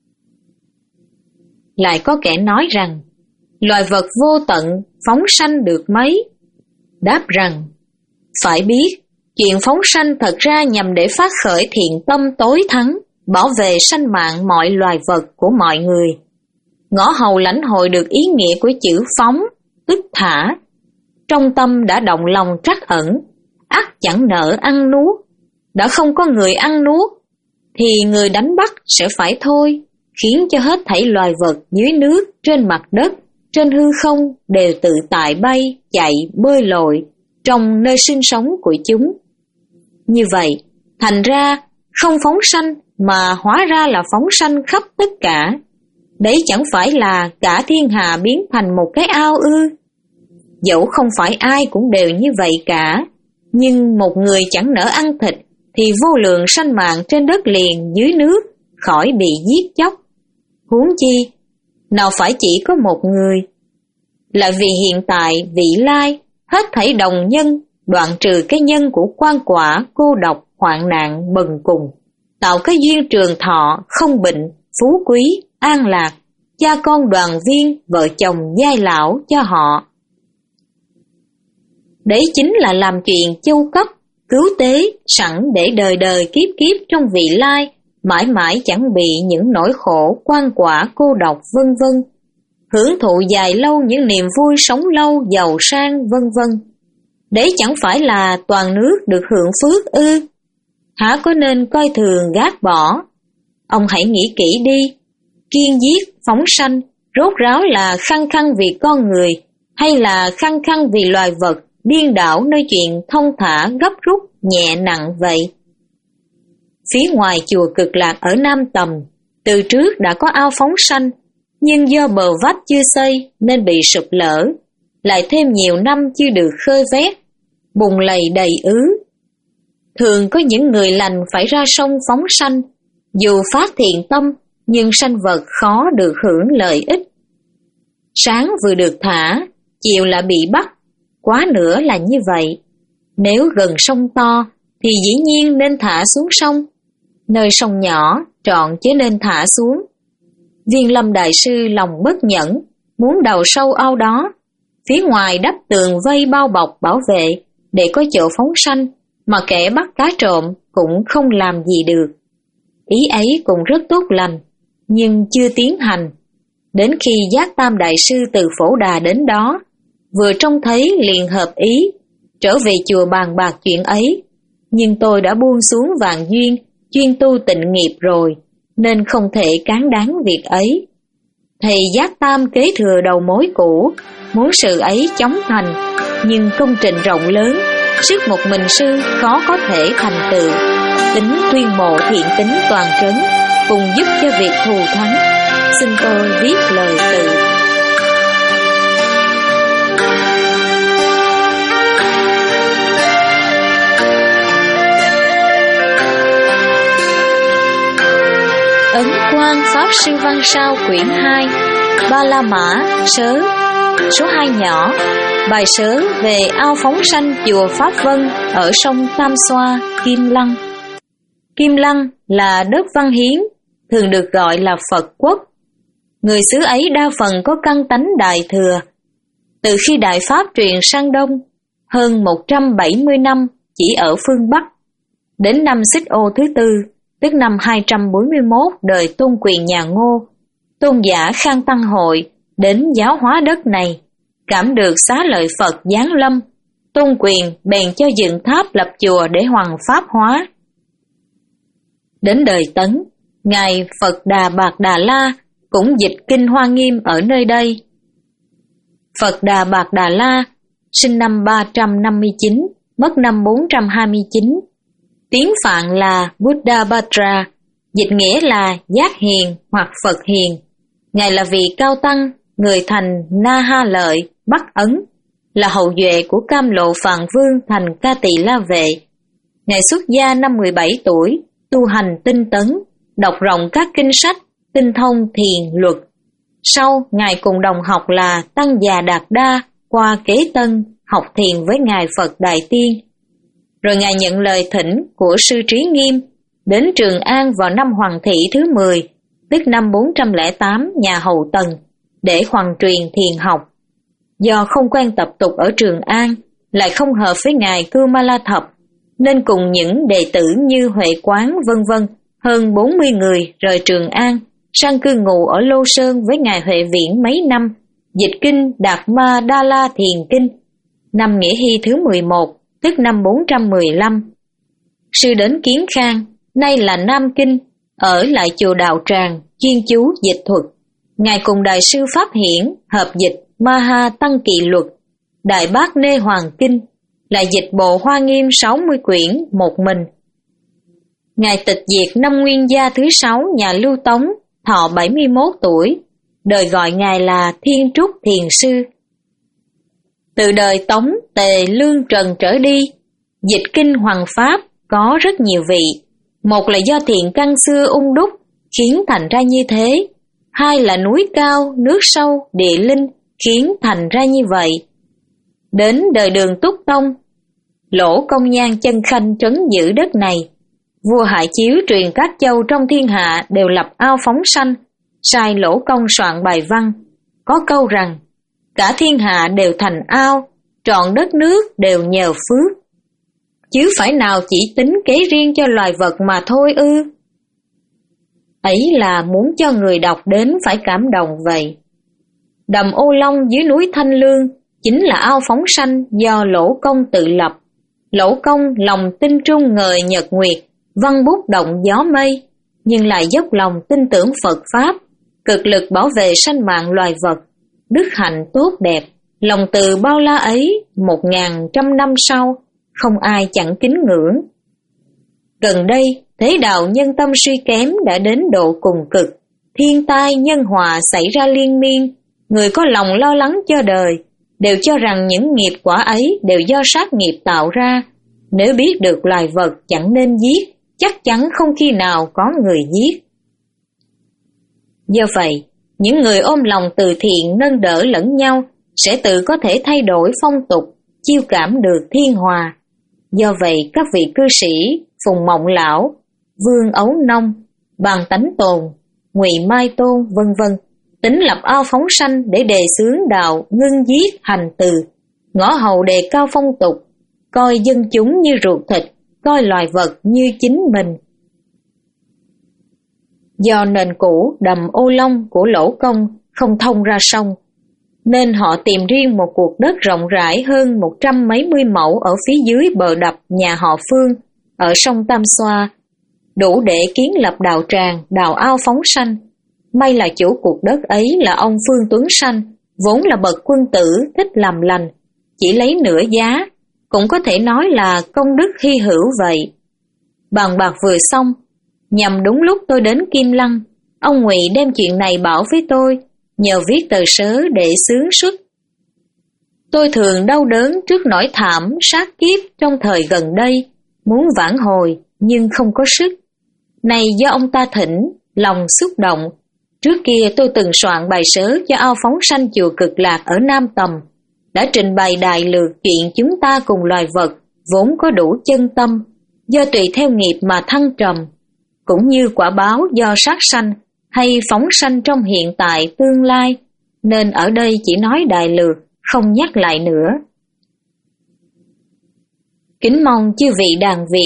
Lại có kẻ nói rằng, loài vật vô tận, phóng sanh được mấy? Đáp rằng, phải biết, chuyện phóng sanh thật ra nhằm để phát khởi thiện tâm tối thắng, bảo vệ sanh mạng mọi loài vật của mọi người. Ngõ hầu lãnh hội được ý nghĩa của chữ phóng, tức thả. Trong tâm đã động lòng trắc ẩn, ắt chẳng nỡ ăn nuốt. Đã không có người ăn nuốt, thì người đánh bắt sẽ phải thôi, khiến cho hết thảy loài vật dưới nước, trên mặt đất, trên hư không đều tự tại bay, chạy, bơi lội trong nơi sinh sống của chúng. Như vậy, thành ra không phóng sanh mà hóa ra là phóng sanh khắp tất cả. Đấy chẳng phải là cả thiên hà biến thành một cái ao ư? Dẫu không phải ai cũng đều như vậy cả, nhưng một người chẳng nỡ ăn thịt thì vô lượng sanh mạng trên đất liền dưới nước khỏi bị giết chóc. Huống chi, nào phải chỉ có một người. Là vì hiện tại, vị lai, hết thảy đồng nhân, đoạn trừ cái nhân của quan quả, cô độc, hoạn nạn, bần cùng, tạo cái duyên trường thọ, không bệnh, phú quý, an lạc, cha con đoàn viên, vợ chồng giai lão cho họ. Đấy chính là làm chuyện chu cấp, cứu tế, sẵn để đời đời kiếp kiếp trong vị lai, mãi mãi chẳng bị những nỗi khổ, quan quả, cô độc, vân vân. Hưởng thụ dài lâu những niềm vui sống lâu, giàu sang, vân vân. Đấy chẳng phải là toàn nước được hưởng phước ư? Hả có nên coi thường gác bỏ? Ông hãy nghĩ kỹ đi. Kiên giết, phóng sanh, rốt ráo là khăng khăng vì con người, hay là khăng khăng vì loài vật, điên đảo nơi chuyện thông thả, gấp rút, nhẹ nặng vậy? Phía ngoài chùa Cực Lạc ở Nam Tầm, từ trước đã có ao phóng sanh, nhưng do bờ vách chưa xây nên bị sụp lở, lại thêm nhiều năm chưa được khơi vét, bùn lầy đầy ứ. Thường có những người lành phải ra sông phóng sanh, dù phát thiện tâm nhưng sanh vật khó được hưởng lợi ích. Sáng vừa được thả, chiều lại bị bắt, quá nữa là như vậy. Nếu gần sông to thì dĩ nhiên nên thả xuống sông, nơi sông nhỏ trọn chứ nên thả xuống. Viên Lâm Đại Sư lòng bất nhẫn, muốn đào sâu ao đó, phía ngoài đắp tường vây bao bọc bảo vệ để có chỗ phóng sanh, mà kẻ bắt cá trộm cũng không làm gì được. Ý ấy cũng rất tốt lành, nhưng chưa tiến hành. Đến khi Giác Tam Đại Sư từ Phổ Đà đến đó, vừa trông thấy liền hợp ý, trở về chùa bàn bạc chuyện ấy. Nhưng tôi đã buông xuống vạn duyên, chuyên tu tịnh nghiệp rồi, nên không thể cán đáng việc ấy. Thầy Giác Tam kế thừa đầu mối cũ, muốn sự ấy chóng thành, nhưng công trình rộng lớn, sức một mình sư khó có thể thành tựu. Tính tuyên mộ thiện tính toàn trấn, cùng giúp cho việc thù thắng. Xin tôi viết lời tự. Ấn Quang Pháp Sư Văn Sao quyển hai, Ba La Mã, Sớ, số hai nhỏ, bài sớ về ao phóng sanh chùa Pháp Vân ở sông Tam Xoa, Kim Lăng. Kim Lăng là đất Văn Hiến, thường được gọi là Phật Quốc. Người xứ ấy đa phần có căn tánh Đại Thừa. Từ khi Đại Pháp truyền sang Đông, hơn một trăm bảy mươi năm chỉ ở phương Bắc. Đến năm Xích Ô thứ tư, tức năm hai trăm bốn mươi mốt đời tôn quyền nhà Ngô, tôn giả Khang Tăng Hội đến giáo hóa đất này, cảm được xá lợi Phật giáng lâm, tôn quyền bèn cho dựng tháp lập chùa để hoằng pháp hóa. Đến đời Tấn, ngài Phật Đà Bạt Đà La cũng dịch kinh Hoa Nghiêm ở nơi đây. Phật Đà Bạt Đà La sinh năm ba trăm năm mươi chín, mất năm bốn trăm hai mươi chín. Tiếng Phạn là Buddhabhadra, dịch nghĩa là giác hiền hoặc Phật hiền. Ngài là vị cao tăng, người thành Na Ha Lợi, Bắc Ấn, là hậu duệ của Cam Lộ Phạn Vương thành Ca Tỳ La Vệ. Ngài xuất gia năm mười bảy tuổi, tu hành tinh tấn, đọc rộng các kinh sách, tinh thông thiền luật. Sau, Ngài cùng đồng học là Tăng Già Đạt Đa qua Kế Tân học thiền với Ngài Phật Đại Tiên. Rồi Ngài nhận lời thỉnh của Sư Trí Nghiêm đến Trường An vào năm Hoàng Thị thứ mười, tức năm bốn trăm lẻ tám nhà Hậu Tần, để hoằng truyền thiền học. Do không quen tập tục ở Trường An, lại không hợp với Ngài Cưu Ma La Thập, nên cùng những đệ tử như Huệ Quán vân vân hơn bốn mươi người rời Trường An, sang cư ngụ ở Lô Sơn với Ngài Huệ Viễn mấy năm, dịch kinh Đạt Ma Đa La Thiền Kinh, năm Nghĩa Hy thứ mười một, tức năm bốn trăm mười lăm. Sư đến Kiến Khang, nay là Nam Kinh, ở lại chùa Đạo Tràng, chuyên chú dịch thuật. Ngài cùng Đại sư Pháp Hiển hợp dịch Maha Tăng Kỳ Luật, Đại Bát Nê Hoàng Kinh, là dịch bộ Hoa Nghiêm sáu mươi quyển một mình. Ngài tịch diệt năm Nguyên Gia thứ sáu nhà Lưu Tống, thọ bảy mươi mốt tuổi, đời gọi Ngài là Thiên Trúc Thiền Sư. Từ đời Tống, Tề, Lương, Trần trở đi, dịch kinh Hoằng Pháp có rất nhiều vị. Một là do thiện căn xưa ung đúc khiến thành ra như thế, hai là núi cao, nước sâu, địa linh khiến thành ra như vậy. Đến đời Đường Túc Tông, Lỗ Công Nhan chân khanh trấn giữ đất này, vua Hải Chiếu truyền các châu trong thiên hạ đều lập ao phóng sanh, sai Lỗ Công soạn bài văn, có câu rằng cả thiên hạ đều thành ao, trọn đất nước đều nhờ phước, chứ phải nào chỉ tính kế riêng cho loài vật mà thôi ư. Ấy là muốn cho người đọc đến phải cảm động vậy. Đầm Ô Long dưới núi Thanh Lương chính là ao phóng sanh do Lỗ Công tự lập. Lỗ Công lòng tin trung ngời nhật nguyệt, văn bút động gió mây, nhưng lại dốc lòng tin tưởng Phật Pháp, cực lực bảo vệ sanh mạng loài vật. Đức hạnh tốt đẹp, lòng từ bao la ấy, một ngàn trăm năm sau, không ai chẳng kính ngưỡng. Gần đây, thế đạo nhân tâm suy kém đã đến độ cùng cực, thiên tai nhân họa xảy ra liên miên, người có lòng lo lắng cho đời, đều cho rằng những nghiệp quả ấy đều do sát nghiệp tạo ra. Nếu biết được loài vật chẳng nên giết, chắc chắn không khi nào có người giết. Do vậy, những người ôm lòng từ thiện nâng đỡ lẫn nhau sẽ tự có thể thay đổi phong tục, chiêu cảm được thiên hòa. Do vậy, các vị cư sĩ Phùng Mộng Lão, Vương Ấu Nông, Bàn Tánh Tồn, Ngụy Mai Tôn vân vân tính lập ao phóng sanh để đề xướng đạo ngưng giết hành từ, ngõ hầu đề cao phong tục, coi dân chúng như ruột thịt, coi loài vật như chính mình. Do nền cũ đầm Ô Long của Lỗ Công không thông ra sông, nên họ tìm riêng một cuộc đất rộng rãi hơn một trăm mấy mươi mẫu ở phía dưới bờ đập nhà họ Phương, ở sông Tam Xoa, đủ để kiến lập đạo tràng, đào ao phóng sanh. May là chủ cuộc đất ấy là ông Phương Tuấn Sanh, vốn là bậc quân tử thích làm lành, chỉ lấy nửa giá, cũng có thể nói là công đức hy hữu vậy. Bàn bạc vừa xong, nhằm đúng lúc tôi đến Kim Lăng, ông Ngụy đem chuyện này bảo với tôi, nhờ viết tờ sớ để xướng xuất. Tôi thường đau đớn trước nỗi thảm sát kiếp trong thời gần đây, muốn vãn hồi nhưng không có sức. Này do ông ta thỉnh, lòng xúc động. Trước kia tôi từng soạn bài sớ cho ao phóng sanh chùa Cực Lạc ở Nam Tầm, đã trình bày đại lược chuyện chúng ta cùng loài vật vốn có đủ chân tâm, do tùy theo nghiệp mà thăng trầm, cũng như quả báo do sát sanh hay phóng sanh trong hiện tại tương lai, nên ở đây chỉ nói đại lược, không nhắc lại nữa. Kính mong chư vị đàn Việt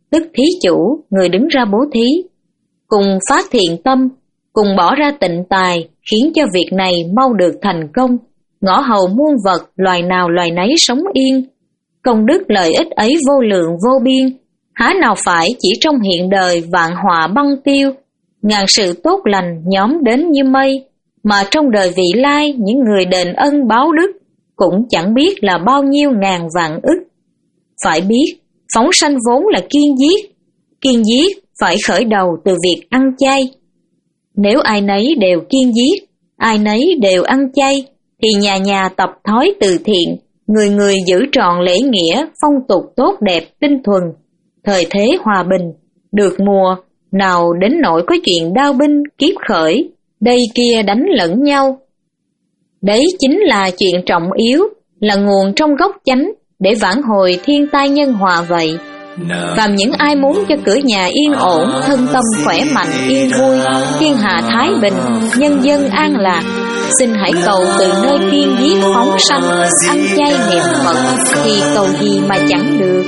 tức thí chủ, người đứng ra bố thí, cùng phát thiện tâm, cùng bỏ ra tịnh tài, khiến cho việc này mau được thành công, ngõ hầu muôn vật, loài nào loài nấy sống yên. Công đức lợi ích ấy vô lượng vô biên, há nào phải chỉ trong hiện đời vạn họa băng tiêu, ngàn sự tốt lành nhóm đến như mây, mà trong đời vị lai những người đền ân báo đức cũng chẳng biết là bao nhiêu ngàn vạn ức. Phải biết, phóng sanh vốn là kiên giết, kiên giết phải khởi đầu từ việc ăn chay. Nếu ai nấy đều kiên giết, ai nấy đều ăn chay, thì nhà nhà tập thói từ thiện, người người giữ trọn lễ nghĩa, phong tục tốt đẹp, tinh thuần, thời thế hòa bình, được mùa, nào đến nỗi có chuyện đao binh, kiếp khởi, đây kia đánh lẫn nhau. Đấy chính là chuyện trọng yếu, là nguồn trong gốc chánh, để vãn hồi thiên tai nhân hòa vậy. Phàm những ai muốn cho cửa nhà yên ổn, thân tâm khỏe mạnh, yên vui, thiên hạ thái bình, nhân dân an lạc, xin hãy cầu từ nơi kiên giết phóng sanh, ăn chay niệm Phật, thì cầu gì mà chẳng được.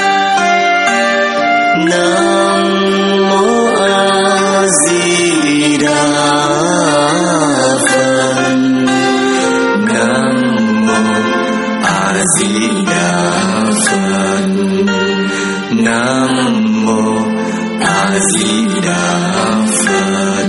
Nam mô A Di Đà Phật. Nam mô A Di Đà Phật. Nam mô A Di Đà Phật.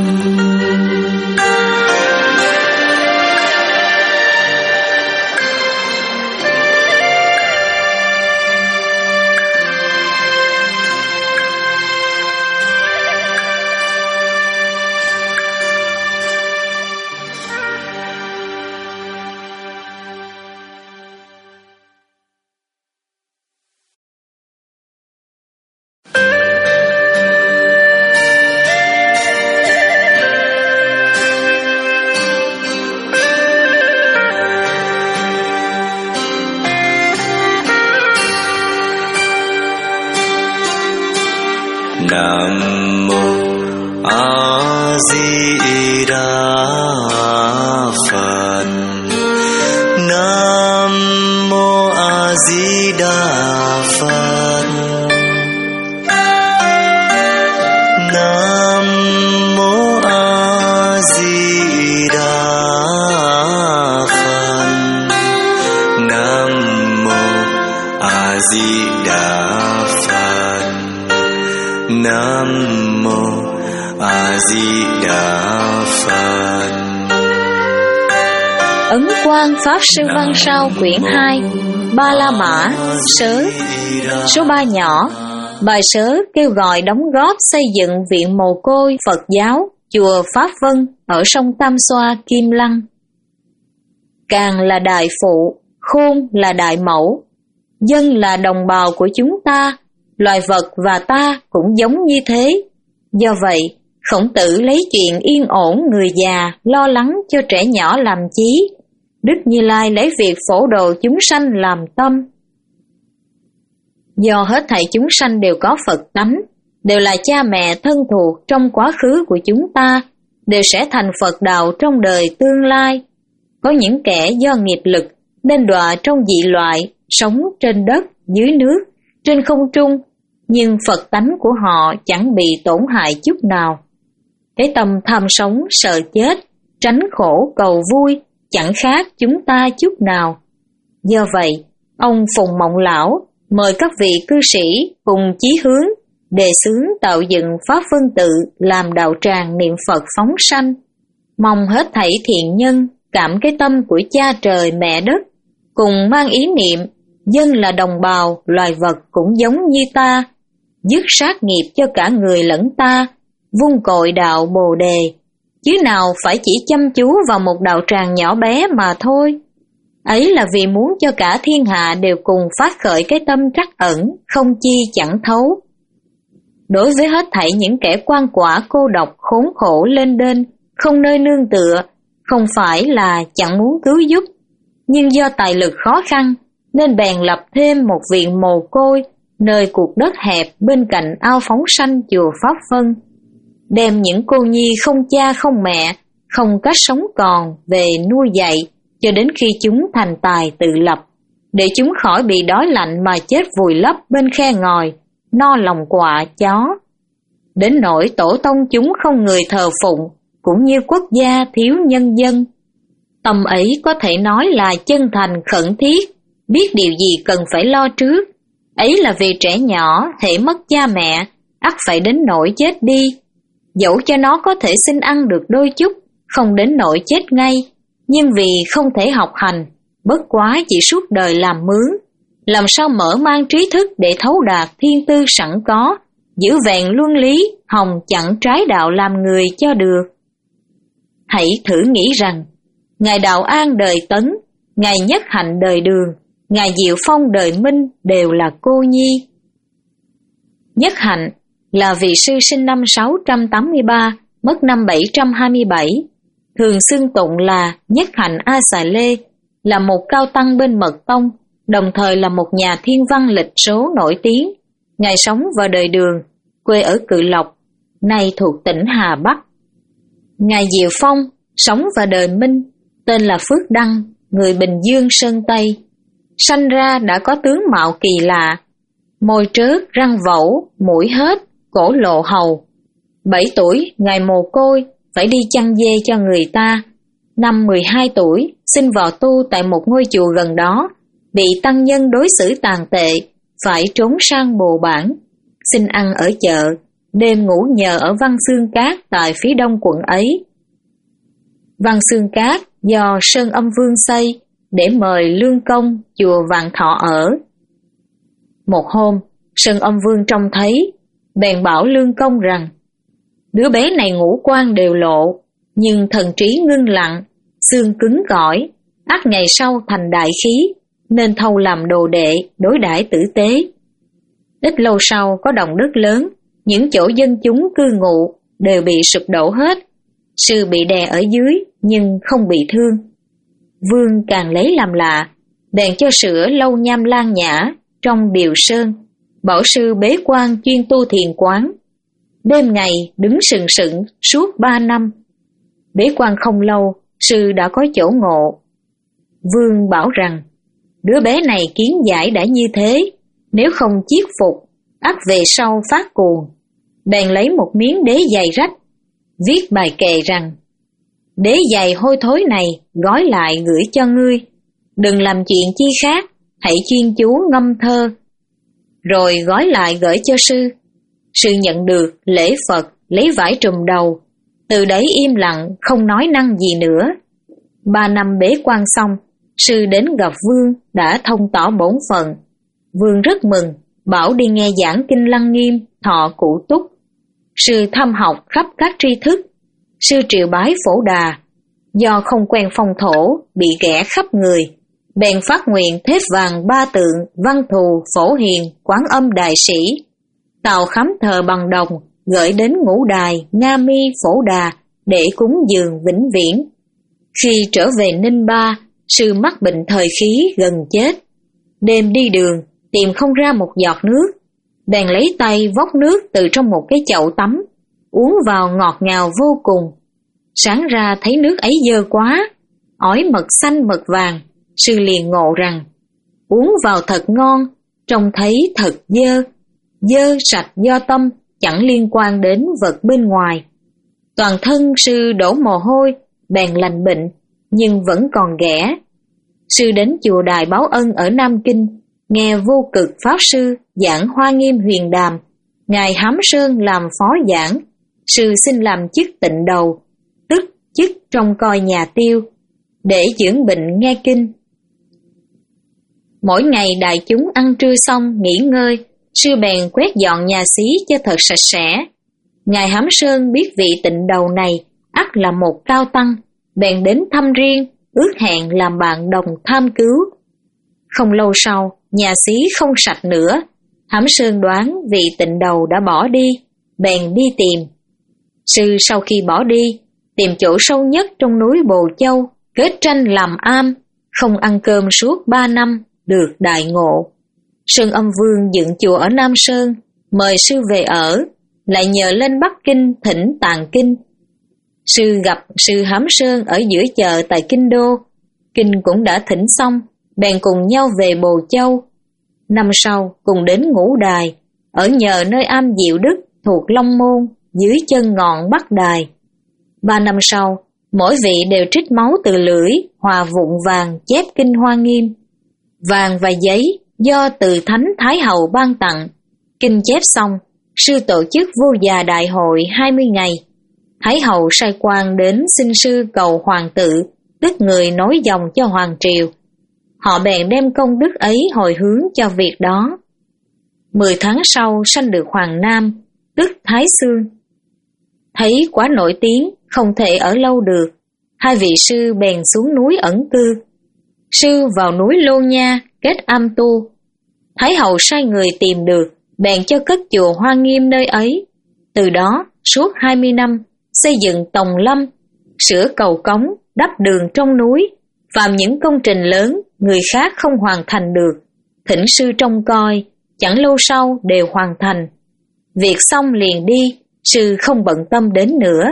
Nam mô A Di Đà Phật. Nam mô A Di Đà Phật. Nam mô A Di Đà Phật. Nam mô A Di Đà Phật. Nam mô A Di Đà Phật. Ấn Quang Pháp Sư Văn Sao quyển hai, Ba La Mã, Sớ. Số ba nhỏ. Bài sớ kêu gọi đóng góp xây dựng viện mồ côi Phật giáo, chùa Pháp Vân ở sông Tam Xoa, Kim Lăng. Càng là đại phụ, khôn là đại mẫu. Dân là đồng bào của chúng ta, loài vật và ta cũng giống như thế. Do vậy, Khổng Tử lấy chuyện yên ổn người già, lo lắng cho trẻ nhỏ làm chí. Đức Như Lai lấy việc phổ độ chúng sanh làm tâm. Do hết thảy chúng sanh đều có Phật tánh, đều là cha mẹ thân thuộc trong quá khứ của chúng ta, đều sẽ thành Phật đạo trong đời tương lai. Có những kẻ do nghiệp lực nên đọa trong dị loại, sống trên đất, dưới nước, trên không trung, nhưng Phật tánh của họ chẳng bị tổn hại chút nào. Cái tâm tham sống, sợ chết, tránh khổ cầu vui chẳng khác chúng ta chút nào. Do vậy, ông Phùng Mộng Lão mời các vị cư sĩ cùng chí hướng đề xướng tạo dựng Pháp Vân Tự làm đạo tràng niệm Phật phóng sanh, mong hết thảy thiện nhân cảm cái tâm của cha trời mẹ đất, cùng mang ý niệm dân là đồng bào, loài vật cũng giống như ta, dứt sát nghiệp cho cả người lẫn ta, vun cội đạo Bồ Đề, chứ nào phải chỉ chăm chú vào một đạo tràng nhỏ bé mà thôi. Ấy là vì muốn cho cả thiên hạ đều cùng phát khởi cái tâm trắc ẩn, không chi chẳng thấu. Đối với hết thảy những kẻ quan quả cô độc khốn khổ lên đên, không nơi nương tựa, không phải là chẳng muốn cứu giúp, nhưng do tài lực khó khăn nên bèn lập thêm một viện mồ côi nơi cuộc đất hẹp bên cạnh ao phóng sanh chùa Pháp Vân, đem những cô nhi không cha không mẹ, không cách sống còn về nuôi dạy cho đến khi chúng thành tài tự lập, để chúng khỏi bị đói lạnh mà chết vùi lấp bên khe ngòi, no lòng quạ chó. Đến nỗi tổ tông chúng không người thờ phụng, cũng như quốc gia thiếu nhân dân. Tâm ấy có thể nói là chân thành khẩn thiết, biết điều gì cần phải lo trước. Ấy là vì trẻ nhỏ hễ mất cha mẹ, ắt phải đến nỗi chết đi. Dẫu cho nó có thể xin ăn được đôi chút, không đến nỗi chết ngay, nhưng vì không thể học hành, bất quá chỉ suốt đời làm mướn, làm sao mở mang trí thức để thấu đạt thiên tư sẵn có, giữ vẹn luân lý, hòng chặn trái đạo làm người cho được. Hãy thử nghĩ rằng, Ngài Đạo An đời Tấn, Ngài Nhất Hạnh đời Đường, Ngài Diệu Phong đời Minh đều là cô nhi. Nhất Hạnh là vị sư sinh năm sáu trăm tám mươi ba, mất năm bảy trăm hai mươi bảy, thường xưng tụng là Nhất Hạnh A Xà Lê, là một cao tăng bên Mật Tông, đồng thời là một nhà thiên văn lịch số nổi tiếng. Ngài sống vào đời Đường, quê ở Cự Lộc, nay thuộc tỉnh Hà Bắc. Ngài Diệu Phong sống vào đời Minh, tên là Phước Đăng, người Bình Dương Sơn Tây. Sanh ra đã có tướng mạo kỳ lạ, môi trớt, răng vẩu, mũi hết, cổ lộ hầu. Bảy tuổi, Ngài mồ côi, phải đi chăn dê cho người ta. Năm mười hai tuổi, xin vào tu tại một ngôi chùa gần đó, bị tăng nhân đối xử tàn tệ, phải trốn sang Bồ Bản, xin ăn ở chợ, đêm ngủ nhờ ở Văn Xương Cát tại phía đông quận ấy. Văn Xương Cát do Sơn Âm Vương xây để mời lương công chùa Vạn Thọ ở. Một hôm, Sơn Âm Vương trông thấy, bèn bảo lương công rằng, đứa bé này ngũ quan đều lộ, nhưng thần trí ngưng lặng, xương cứng cỏi, ắt ngày sau thành đại khí, nên thâu làm đồ đệ, đối đãi tử tế. Ít lâu sau có động đất lớn, những chỗ dân chúng cư ngụ đều bị sụp đổ hết. Sư bị đè ở dưới nhưng không bị thương. Vương càng lấy làm lạ, bèn cho sửa lâu nham lan nhã trong Điều Sơn, bảo sư bế quan chuyên tu thiền quán. Đêm ngày đứng sừng sững suốt ba năm. Bế quan không lâu, sư đã có chỗ ngộ. Vương bảo rằng, đứa bé này kiến giải đã như thế, nếu không chiết phục, ắt về sau phát cuồng. Bèn lấy một miếng đế giày rách, viết bài kệ rằng, đế giày hôi thối này gói lại gửi cho ngươi, đừng làm chuyện chi khác, hãy chuyên chú ngâm thơ. Rồi gói lại gửi cho sư. Sư nhận được lễ Phật, lấy vải trùm đầu, từ đấy im lặng không nói năng gì nữa. Ba năm bế quan xong, sư đến gặp Vương đã thông tỏ bổn phận. Vương rất mừng, bảo đi nghe giảng kinh Lăng Nghiêm, thọ Cụ Túc. Sư thăm học khắp các tri thức. Sư triều bái Phổ Đà, do không quen phong thổ, bị ghẻ khắp người, bèn phát nguyện thép vàng ba tượng, Văn Thù, Phổ Hiền, Quán Âm Đại Sĩ, tạo khám thờ bằng đồng, gửi đến Ngũ Đài, Nga Mi, Phổ Đà để cúng dường vĩnh viễn. Khi trở về Ninh Ba, sư mắc bệnh thời khí gần chết. Đêm đi đường, tìm không ra một giọt nước, bèn lấy tay vốc nước từ trong một cái chậu tắm, uống vào ngọt ngào vô cùng. Sáng ra thấy nước ấy dơ quá, ói mật xanh mật vàng, sư liền ngộ rằng, uống vào thật ngon, trông thấy thật dơ, dơ sạch do tâm, chẳng liên quan đến vật bên ngoài. Toàn thân sư đổ mồ hôi, bèn lành bệnh, nhưng vẫn còn ghẻ. Sư đến chùa Đài Báo Ân ở Nam Kinh, nghe Vô Cực Pháp Sư giảng Hoa Nghiêm Huyền Đàm, ngài Hám Sơn làm phó giảng. Sư xin làm chức tịnh đầu, tức chức trông coi nhà tiêu, để dưỡng bệnh nghe kinh. Mỗi ngày đại chúng ăn trưa xong nghỉ ngơi, sư bèn quét dọn nhà xí cho thật sạch sẽ. Ngài Hám Sơn biết vị tịnh đầu này ắt là một cao tăng, bèn đến thăm riêng, ước hẹn làm bạn đồng tham cứu. Không lâu sau, nhà xí không sạch nữa, Hám Sơn đoán vị tịnh đầu đã bỏ đi, bèn đi tìm. Sư sau khi bỏ đi, tìm chỗ sâu nhất trong núi Bồ Châu, kết tranh làm am, không ăn cơm suốt ba năm, được đại ngộ. Sơn Âm Vương dựng chùa ở Nam Sơn, mời sư về ở, lại nhờ lên Bắc Kinh thỉnh tạng kinh. Sư gặp sư Hám Sơn ở giữa chợ tại Kinh Đô, kinh cũng đã thỉnh xong, bèn cùng nhau về Bồ Châu. Năm sau cùng đến Ngũ Đài, ở nhờ nơi am Diệu Đức thuộc Long Môn dưới chân ngọn Bắc Đài. Ba năm sau, mỗi vị đều trích máu từ lưỡi hòa vụn vàng chép kinh Hoa Nghiêm. Vàng và giấy do từ Thánh Thái Hậu ban tặng. Kinh chép xong, sư tổ chức vô già đại hội hai mươi ngày. Thái Hậu sai quan đến xin sư cầu hoàng tự, tức người nối dòng cho hoàng triều. Họ bèn đem công đức ấy hồi hướng cho việc đó. Mười tháng sau sanh được Hoàng Nam, tức Thái Xương. Thấy quá nổi tiếng, không thể ở lâu được, hai vị sư bèn xuống núi ẩn cư. Sư vào núi Lô Nha kết am tu. Thái Hậu sai người tìm được, bèn cho cất chùa Hoa Nghiêm nơi ấy. Từ đó suốt hai mươi năm xây dựng tòng lâm, sửa cầu cống, đắp đường trong núi, phàm những công trình lớn người khác không hoàn thành được, thỉnh sư trông coi, chẳng lâu sau đều hoàn thành. Việc xong liền đi, sư không bận tâm đến nữa.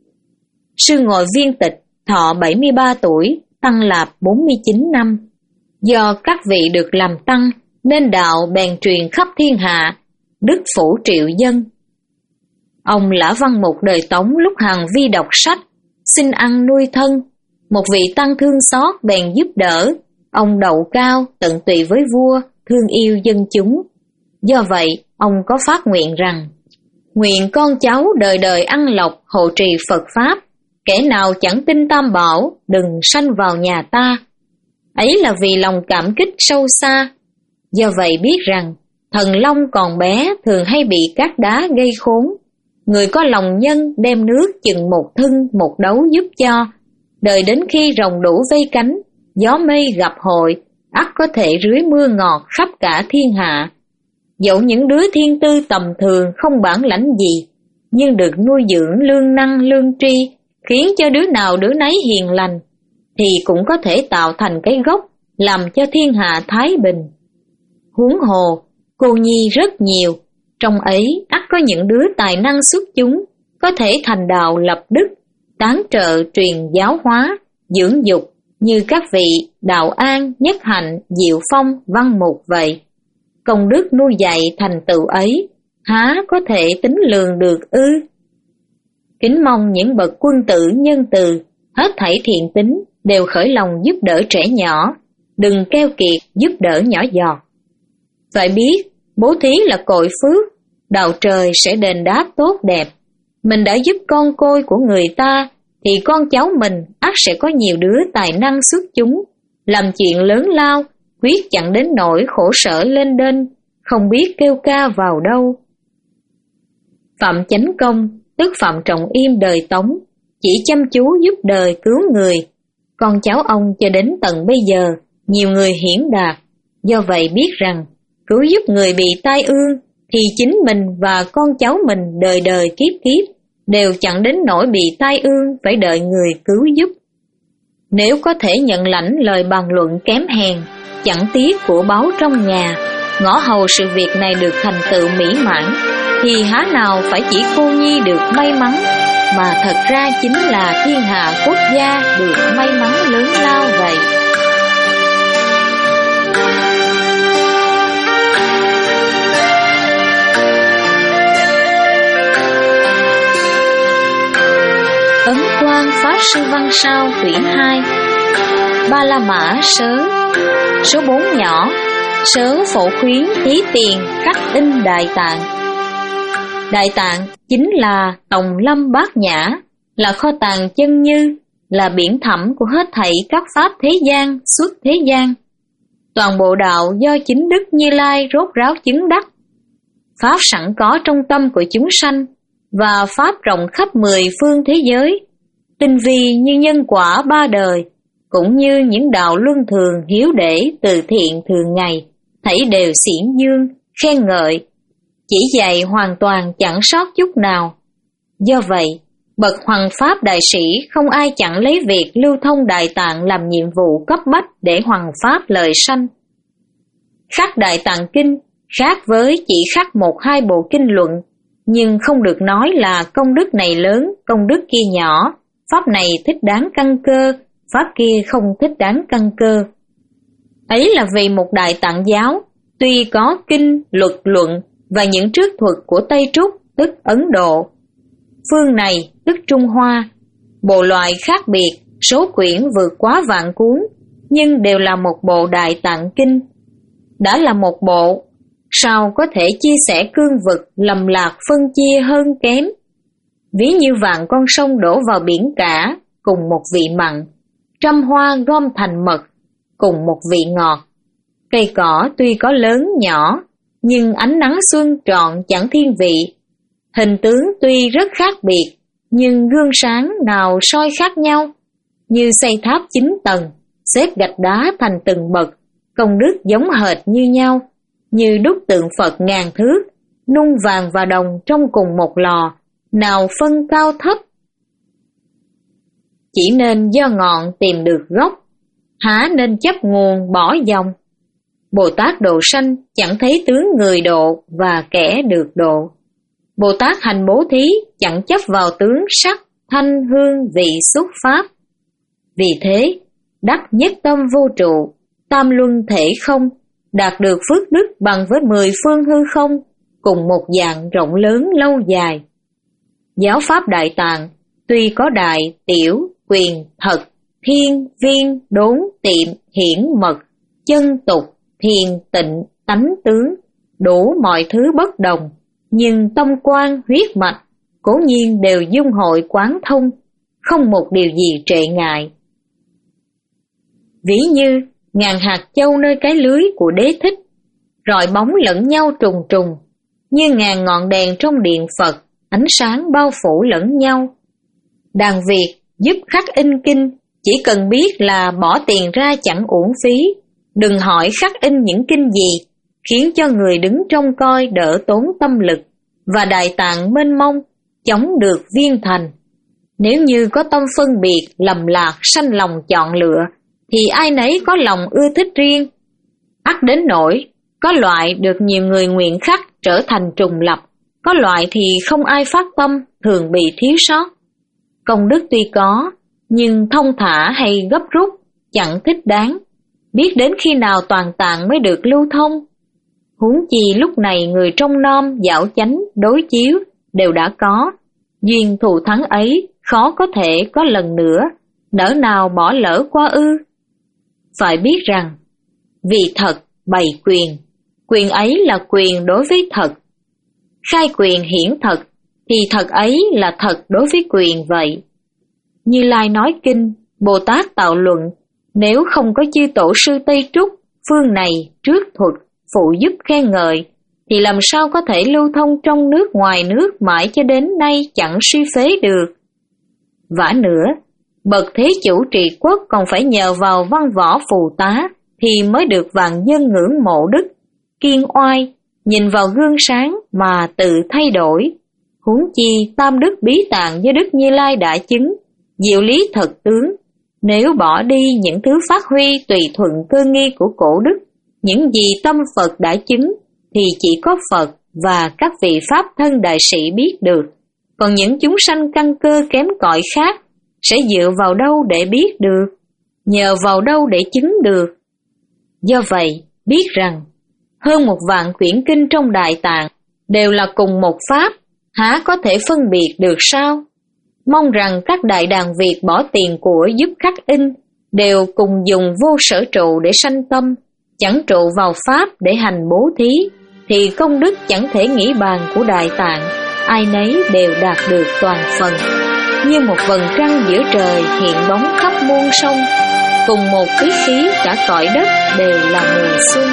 Sư ngồi viên tịch, thọ bảy mươi ba tuổi, tăng lạp bốn mươi chín năm. Do các vị được làm tăng, nên đạo bèn truyền khắp thiên hạ, đức phủ triệu dân. Ông Lã Văn Mục đời Tống lúc hàng vi đọc sách, xin ăn nuôi thân. Một vị tăng thương xót bèn giúp đỡ. Ông đậu cao, tận tụy với vua, thương yêu dân chúng. Do vậy, ông có phát nguyện rằng: nguyện con cháu đời đời ăn lộc hộ trì Phật Pháp, kẻ nào chẳng tin Tam Bảo, đừng sanh vào nhà ta. Ấy là vì lòng cảm kích sâu xa. Do vậy biết rằng, thần long còn bé thường hay bị cát đá gây khốn. Người có lòng nhân đem nước chừng một thân một đấu giúp cho. Đời đến khi rồng đủ vây cánh, gió mây gặp hội, ắt có thể rưới mưa ngọt khắp cả thiên hạ. Dẫu những đứa thiên tư tầm thường không bản lãnh gì, nhưng được nuôi dưỡng lương năng lương tri, khiến cho đứa nào đứa nấy hiền lành, thì cũng có thể tạo thành cái gốc, làm cho thiên hạ thái bình. Huống hồ, cô nhi rất nhiều, trong ấy ắt có những đứa tài năng xuất chúng, có thể thành đạo lập đức, tán trợ truyền giáo hóa, dưỡng dục, như các vị Đạo An, Nhất Hạnh, Diệu Phong, Văn Mục vậy. Công đức nuôi dạy thành tựu ấy, há có thể tính lường được ư? Kính mong những bậc quân tử nhân từ, hết thảy thiện tính, đều khởi lòng giúp đỡ trẻ nhỏ, đừng keo kiệt giúp đỡ nhỏ giọt. Phải biết, bố thí là cội phước, đạo trời sẽ đền đáp tốt đẹp. Mình đã giúp con côi của người ta, thì con cháu mình ắt sẽ có nhiều đứa tài năng xuất chúng, làm chuyện lớn lao, quyết chẳng đến nỗi khổ sở lên đên, không biết kêu ca vào đâu. Phạm Chánh Công, tức Phạm Trọng Im đời Tống, chỉ chăm chú giúp đời cứu người. Con cháu ông cho đến tận bây giờ, nhiều người hiển đạt. Do vậy biết rằng, cứu giúp người bị tai ương, thì chính mình và con cháu mình đời đời kiếp kiếp, đều chẳng đến nỗi bị tai ương phải đợi người cứu giúp. Nếu có thể nhận lãnh lời bàn luận kém hèn, chẳng tiếc của báu trong nhà, ngõ hầu sự việc này được thành tựu mỹ mãn, thì há nào phải chỉ cô nhi được may mắn, mà thật ra chính là thiên hạ quốc gia được may mắn lớn lao vậy. Ấn Quang Pháp Sư Văn Sao quyển hai. Ba La Mã sớ. Số bốn nhỏ. Sớ phổ khuyến thí tiền khắc in Đại Tạng. Đại Tạng chính là tòng lâm bát nhã, là kho tàng chân như, là biển thẳm của hết thảy các pháp thế gian, xuất thế gian. Toàn bộ đạo do chính Đức Như Lai rốt ráo chứng đắc. Pháp sẵn có trong tâm của chúng sanh, và pháp rộng khắp mười phương thế giới, tinh vi như nhân quả ba đời, cũng như những đạo luân thường hiếu để từ thiện thường ngày, thảy đều xiển dương, khen ngợi, chỉ dạy hoàn toàn chẳng sót chút nào. Do vậy, bậc hoằng pháp đại sĩ không ai chẳng lấy việc lưu thông Đại Tạng làm nhiệm vụ cấp bách để hoằng pháp lợi sanh. Khắc Đại Tạng Kinh khác với chỉ khắc một hai bộ kinh luận, nhưng không được nói là công đức này lớn, công đức kia nhỏ, pháp này thích đáng căn cơ, pháp kia không thích đáng căn cơ. Ấy là vì một Đại Tạng giáo, tuy có kinh, luật luận, và những trước thuật của Tây Trúc tức Ấn Độ. Phương này tức Trung Hoa, bộ loại khác biệt, số quyển vượt quá vạn cuốn, nhưng đều là một bộ Đại Tạng Kinh. Đã là một bộ, sao có thể chia sẻ cương vực lầm lạc phân chia hơn kém? Ví như vạn con sông đổ vào biển cả, cùng một vị mặn, trăm hoa gom thành mật, cùng một vị ngọt. Cây cỏ tuy có lớn nhỏ, nhưng ánh nắng xuân trọn chẳng thiên vị. Hình tướng tuy rất khác biệt, nhưng gương sáng nào soi khác nhau. Như xây tháp chín tầng, xếp gạch đá thành từng bậc, công đức giống hệt như nhau. Như đúc tượng Phật ngàn thước, nung vàng và đồng trong cùng một lò, nào phân cao thấp. Chỉ nên do ngọn tìm được gốc, há nên chấp nguồn bỏ dòng. Bồ Tát độ sanh chẳng thấy tướng người độ và kẻ được độ. Bồ Tát hành bố thí chẳng chấp vào tướng sắc, thanh, hương, vị, xúc, pháp. Vì thế, đắc nhất tâm vô trụ, tam luân thể không, đạt được phước đức bằng với mười phương hư không, cùng một dạng rộng lớn lâu dài. Giáo pháp Đại Tạng tuy có đại, tiểu, quyền, thật, thiên, viên, đốn, tiệm, hiển, mật, chân, tục, thiền, tịnh, tánh tướng, đủ mọi thứ bất đồng, nhưng tâm quan, huyết mạch, cố nhiên đều dung hội quán thông, không một điều gì trệ ngại. Ví như ngàn hạt châu nơi cái lưới của Đế Thích, rọi bóng lẫn nhau trùng trùng, như ngàn ngọn đèn trong điện Phật, ánh sáng bao phủ lẫn nhau. Đàn Việt giúp khắc in kinh, chỉ cần biết là bỏ tiền ra chẳng uổng phí, đừng hỏi khắc in những kinh gì, khiến cho người đứng trông coi đỡ tốn tâm lực, và Đại Tạng mênh mông, chống được viên thành. Nếu như có tâm phân biệt, lầm lạc, sanh lòng chọn lựa, thì ai nấy có lòng ưa thích riêng. Ắt đến nỗi, có loại được nhiều người nguyện khắc trở thành trùng lập, có loại thì không ai phát tâm, thường bị thiếu sót. Công đức tuy có, nhưng thông thả hay gấp rút, chẳng thích đáng. Biết đến khi nào toàn tạng mới được lưu thông. Huống chi lúc này người trong nom, dạo chánh, đối chiếu đều đã có. Duyên thù thắng ấy khó có thể có lần nữa, nỡ nào bỏ lỡ qua ư. Phải biết rằng, vì thật bày quyền, quyền ấy là quyền đối với thật. Khai quyền hiển thật, thì thật ấy là thật đối với quyền vậy. Như Lai nói kinh, Bồ Tát tạo luận, nếu không có chư tổ sư Tây Trúc, phương này, trước thuật, phụ giúp khen ngợi, thì làm sao có thể lưu thông trong nước ngoài nước mãi cho đến nay chẳng suy phế được. Vả nữa, bậc thế chủ trị quốc còn phải nhờ vào văn võ phù tá, thì mới được vạn dân ngưỡng mộ đức, kiên oai, nhìn vào gương sáng mà tự thay đổi. Huống chi tam đức bí tạng do Đức Như Lai đã chứng, diệu lý thật tướng. Nếu bỏ đi những thứ phát huy tùy thuận cơ nghi của cổ đức, những gì tâm Phật đã chứng, thì chỉ có Phật và các vị Pháp thân đại sĩ biết được. Còn những chúng sanh căn cơ kém cỏi khác, sẽ dựa vào đâu để biết được? Nhờ vào đâu để chứng được? Do vậy, biết rằng, hơn một vạn quyển kinh trong Đại Tạng đều là cùng một Pháp, há có thể phân biệt được sao? Mong rằng các đại đàn Việt bỏ tiền của giúp khắc in, đều cùng dùng vô sở trụ để sanh tâm, chẳng trụ vào Pháp để hành bố thí, thì công đức chẳng thể nghĩ bàn của Đại Tạng, ai nấy đều đạt được toàn phần. Như một vầng trăng giữa trời hiện bóng khắp muôn sông, cùng một tiết khí cả cõi đất đều là mùa xuân.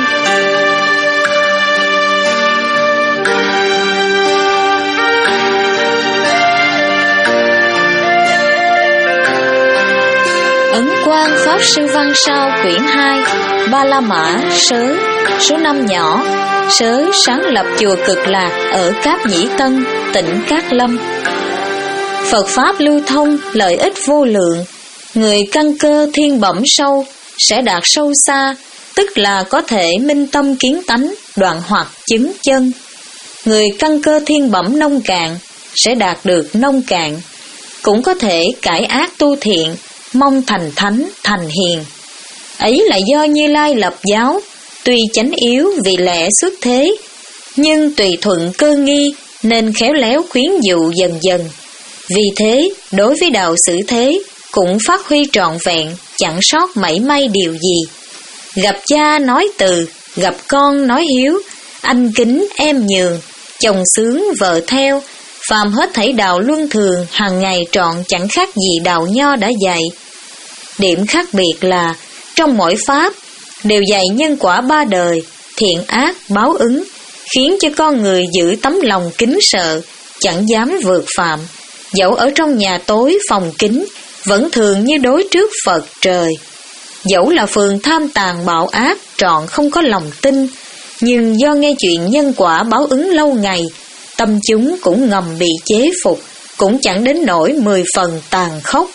Ấn Quang Pháp Sư Văn Sao quyển hai, Ba La Mã Sớ, số năm nhỏ. Sớ sáng lập chùa Cực Lạc ở Cáp Nhĩ Tân, tỉnh Cát Lâm. Phật Pháp lưu thông, lợi ích vô lượng. Người căn cơ thiên bẩm sâu sẽ đạt sâu xa, tức là có thể minh tâm kiến tánh, đoạn hoặc chứng chân. Người căn cơ thiên bẩm nông cạn sẽ đạt được nông cạn, cũng có thể cải ác tu thiện, mong thành thánh, thành hiền. Ấy là do Như Lai lập giáo, tuy chánh yếu vì lẽ xuất thế, nhưng tùy thuận cơ nghi nên khéo léo khuyến dụ dần dần. Vì thế, đối với đạo xử thế cũng phát huy trọn vẹn, chẳng sót mảy may điều gì. Gặp cha nói từ, gặp con nói hiếu, anh kính em nhường, chồng sướng vợ theo, phàm hết thảy đạo luân thường hàng ngày trọn chẳng khác gì đạo Nho đã dạy. Điểm khác biệt là trong mỗi pháp đều dạy nhân quả ba đời, thiện ác báo ứng, khiến cho con người giữ tấm lòng kính sợ, chẳng dám vượt phạm. Dẫu ở trong nhà tối phòng kín, vẫn thường như đối trước Phật trời. Dẫu là phường tham tàn bạo ác, trọn không có lòng tin, nhưng do nghe chuyện nhân quả báo ứng lâu ngày, tâm chúng cũng ngầm bị chế phục, cũng chẳng đến nỗi mười phần tàn khốc.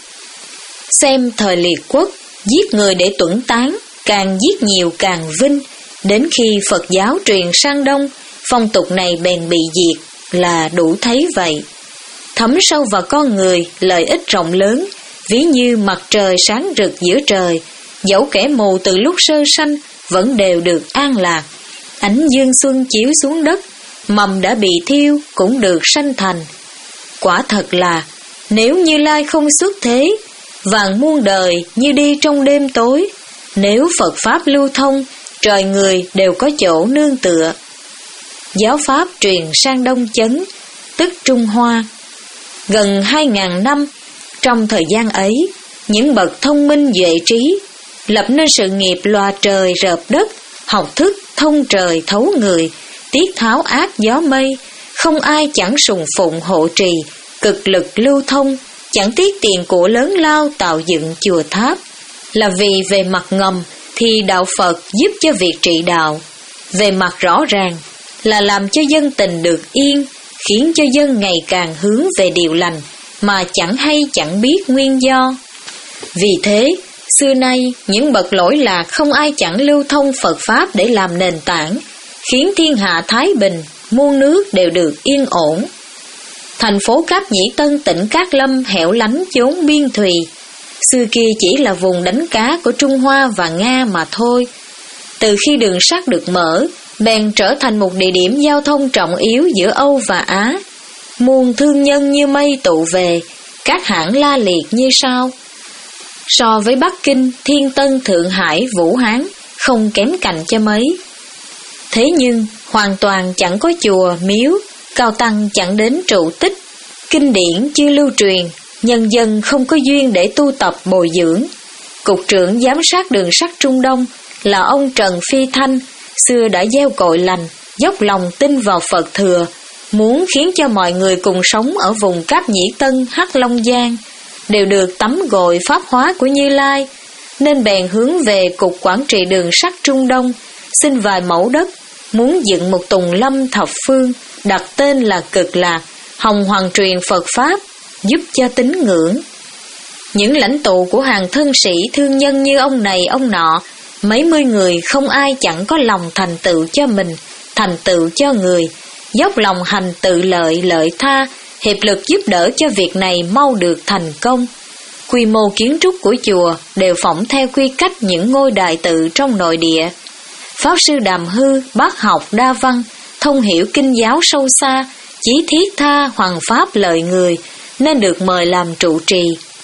Xem thời liệt quốc, giết người để tuẫn tán, càng giết nhiều càng vinh. Đến khi Phật giáo truyền sang Đông, phong tục này bèn bị diệt, là đủ thấy vậy. Thấm sâu vào con người, lợi ích rộng lớn, ví như mặt trời sáng rực giữa trời, dẫu kẻ mù từ lúc sơ sanh vẫn đều được an lạc. Ánh dương xuân chiếu xuống đất, mầm đã bị thiêu cũng được sanh thành. Quả thật là, nếu Như Lai không xuất thế, vạn muôn đời như đi trong đêm tối. Nếu Phật Pháp lưu thông, trời người đều có chỗ nương tựa. Giáo Pháp truyền sang Đông Chấn, tức Trung Hoa. Gần hai ngàn năm, trong thời gian ấy, những bậc thông minh duệ trí lập nên sự nghiệp lòa trời rợp đất, học thức thông trời thấu người, tiết tháo ác gió mây, không ai chẳng sùng phụng hộ trì, cực lực lưu thông, chẳng tiếc tiền của lớn lao tạo dựng chùa tháp. Là vì về mặt ngầm thì đạo Phật giúp cho việc trị đạo, về mặt rõ ràng là làm cho dân tình được yên, khiến cho dân ngày càng hướng về điều lành mà chẳng hay chẳng biết nguyên do. Vì thế, xưa nay những bậc lỗi lạc không ai chẳng lưu thông Phật Pháp để làm nền tảng, khiến thiên hạ thái bình, muôn nước đều được yên ổn. Thành phố Cáp Nhĩ Tân tỉnh Cát Lâm hẻo lánh chốn biên thùy, xưa kia chỉ là vùng đánh cá của Trung Hoa và Nga mà thôi. Từ khi đường sắt được mở, bèn trở thành một địa điểm giao thông trọng yếu giữa Âu và Á. Muôn thương nhân như mây tụ về, các hãng la liệt như sau. So với Bắc Kinh, Thiên Tân, Thượng Hải, Vũ Hán không kém cạnh cho mấy. Thế nhưng hoàn toàn chẳng có chùa, miếu, cao tăng chẳng đến trụ tích, kinh điển chưa lưu truyền, nhân dân không có duyên để tu tập bồi dưỡng. Cục trưởng giám sát đường sắt Trung Đông là ông Trần Phi Thanh, xưa đã gieo cội lành, dốc lòng tin vào Phật Thừa, muốn khiến cho mọi người cùng sống ở vùng Cáp Nhĩ Tân, Hắc Long Giang đều được tắm gội pháp hóa của Như Lai, nên bèn hướng về cục quản trị đường sắt Trung Đông, xin vài mẫu đất, muốn dựng một tùng lâm thập phương, đặt tên là Cực Lạc, hồng hoàng truyền Phật Pháp, giúp cho tín ngưỡng. Những lãnh tụ của hàng thân sĩ thương nhân như ông này ông nọ, mấy mươi người không ai chẳng có lòng thành tựu cho mình, thành tựu cho người, dốc lòng hành tự lợi lợi tha, hiệp lực giúp đỡ cho việc này mau được thành công. Quy mô kiến trúc của chùa đều phỏng theo quy cách những ngôi đại tự trong nội địa. Pháp sư Đàm Hư bác học đa văn, thông hiểu kinh giáo sâu xa, chí thiết tha hoằng pháp lợi người, nên được mời làm trụ trì.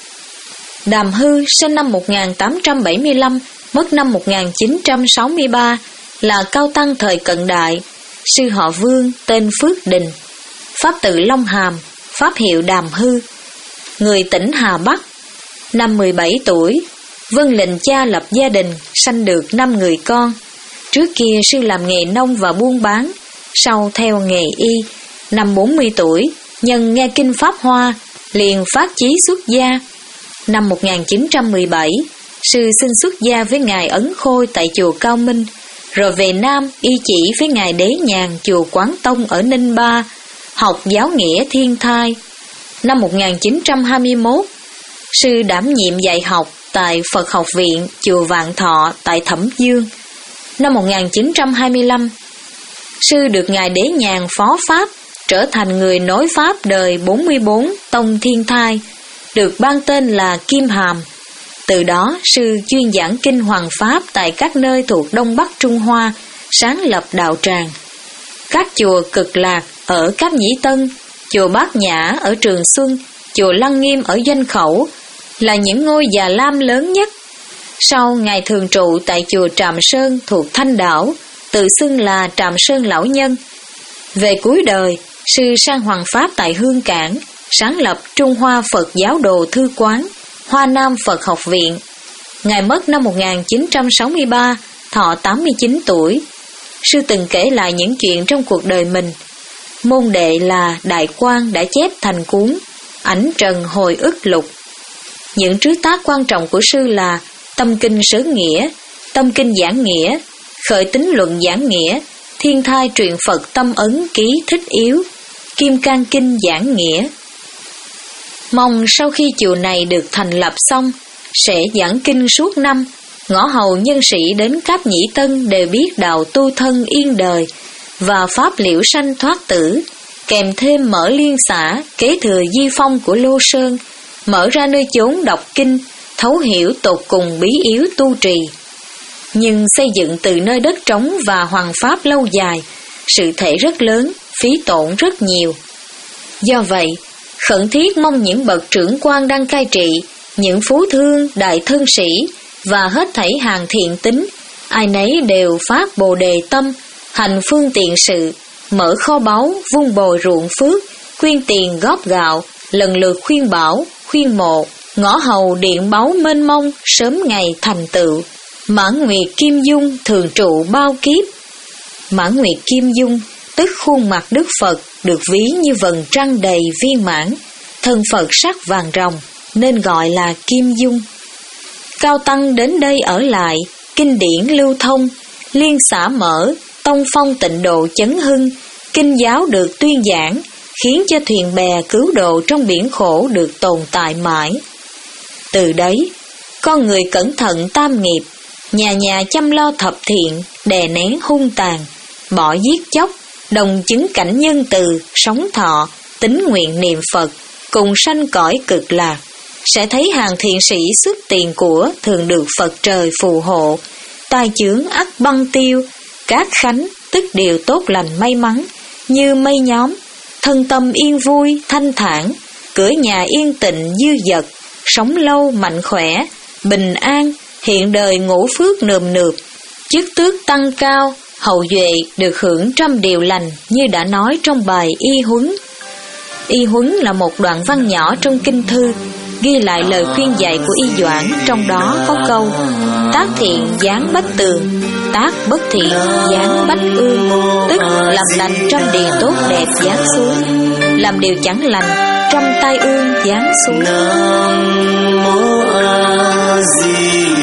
Đàm Hư sinh năm một nghìn tám trăm bảy mươi lăm, mất năm một nghìn chín trăm sáu mươi ba, là cao tăng thời cận đại. Sư họ Vương, tên Phước Đình, pháp tự Long Hàm, pháp hiệu Đàm Hư, người tỉnh Hà Bắc. Năm mười bảy tuổi, vâng lệnh cha lập gia đình, sanh được năm người con. Trước kia sư làm nghề nông và buôn bán, sau theo nghề y. Năm bốn mươi tuổi, nhân nghe kinh Pháp Hoa, liền phát chí xuất gia. Năm một nghìn chín trăm mười bảy, sư xin xuất gia với ngài Ấn Khôi tại chùa Cao Minh, rồi về Nam y chỉ với ngài Đế Nhàn chùa Quán Tông ở Ninh Ba, học giáo nghĩa thiên thai. Năm một nghìn chín trăm hai mươi mốt, sư đảm nhiệm dạy học tại Phật học viện chùa Vạn Thọ tại Thẩm Dương. Năm một nghìn chín trăm hai mươi lăm, sư được ngài Đế Nhàn phó pháp, trở thành người nối pháp đời bốn mươi bốn tông thiên thai, được ban tên là Kim Hàm. Từ đó, sư chuyên giảng kinh Hoàng Pháp tại các nơi thuộc Đông Bắc Trung Hoa, sáng lập đạo tràng. Các chùa Cực Lạc ở Cáp Nhĩ Tân, chùa Bát Nhã ở Trường Xuân, chùa Lăng Nghiêm ở Doanh Khẩu là những ngôi Già Lam lớn nhất. Sau Ngài thường trụ tại chùa Tràm Sơn thuộc Thanh Đảo, tự xưng là Tràm Sơn Lão Nhân. Về cuối đời, sư sang hoàng pháp tại Hương Cảng, sáng lập Trung Hoa Phật Giáo Đồ Thư Quán, Hoa Nam Phật Học Viện. Ngài mất năm một nghìn chín trăm sáu mươi ba, thọ tám mươi chín tuổi. Sư từng kể lại những chuyện trong cuộc đời mình. Môn đệ là Đại Quang đã chép thành cuốn Ảnh Trần Hồi Ức Lục. Những trứ tác quan trọng của sư là Tâm Kinh Sớ Nghĩa, Tâm Kinh Giảng Nghĩa, Khởi Tính Luận Giảng Nghĩa, Thiên Thai Truyền Phật Tâm Ấn Ký Thích Yếu, Kim Cang Kinh Giảng Nghĩa. Mong sau khi chùa này được thành lập xong, sẽ giảng kinh suốt năm, ngõ hầu nhân sĩ đến Cáp Nhĩ Tân đều biết đạo tu thân yên đời và pháp liễu sanh thoát tử, kèm thêm mở liên xã kế thừa di phong của Lô Sơn, mở ra nơi chốn đọc kinh, thấu hiểu tột cùng bí yếu tu trì. Nhưng xây dựng từ nơi đất trống và hoàng pháp lâu dài, sự thể rất lớn, phí tổn rất nhiều. Do vậy, khẩn thiết mong những bậc trưởng quan đang cai trị, những phú thương, đại thân sĩ và hết thảy hàng thiện tính, ai nấy đều phát bồ đề tâm, hành phương tiện sự, mở kho báu, vun bồi ruộng phước, quyên tiền góp gạo, lần lượt khuyên bảo, khuyên mộ, ngõ hầu điện báu mênh mông, sớm ngày thành tựu. Mãn Nguyệt Kim Dung thường trụ bao kiếp. Mãn Nguyệt Kim Dung tức khuôn mặt Đức Phật được ví như vầng trăng đầy viên mãn, thân Phật sắc vàng ròng nên gọi là Kim Dung. Cao tăng đến đây ở lại, kinh điển lưu thông, liên xã mở, tông phong tịnh độ chấn hưng, kinh giáo được tuyên giảng, khiến cho thuyền bè cứu độ trong biển khổ được tồn tại mãi. Từ đấy, con người cẩn thận tam nghiệp, nhà nhà chăm lo thập thiện, đè nén hung tàn, bỏ giết chóc, đồng chứng cảnh nhân từ, sống thọ, tín nguyện niệm Phật, cùng sanh cõi Cực Lạc, sẽ thấy hàng thiện sĩ xuất tiền của thường được Phật trời phù hộ, tai chướng ắt băng tiêu, các khánh tức điều tốt lành may mắn, như mây nhóm, thân tâm yên vui, thanh thản, cửa nhà yên tịnh dư dật, sống lâu mạnh khỏe, bình an, hiện đời ngũ phước nườm nượp, chức tước tăng cao, hậu duệ được hưởng trăm điều lành như đã nói trong bài Y Huấn. Y Huấn là một đoạn văn nhỏ trong kinh thư, ghi lại lời khuyên dạy của Y Doãn, trong đó có câu tác thiện giáng bách tường, tác bất thiện giáng bách ương, tức làm lành trăm điều tốt đẹp giáng xuống, làm điều chẳng lành trăm tai ương giáng xuống. Nam mô A Di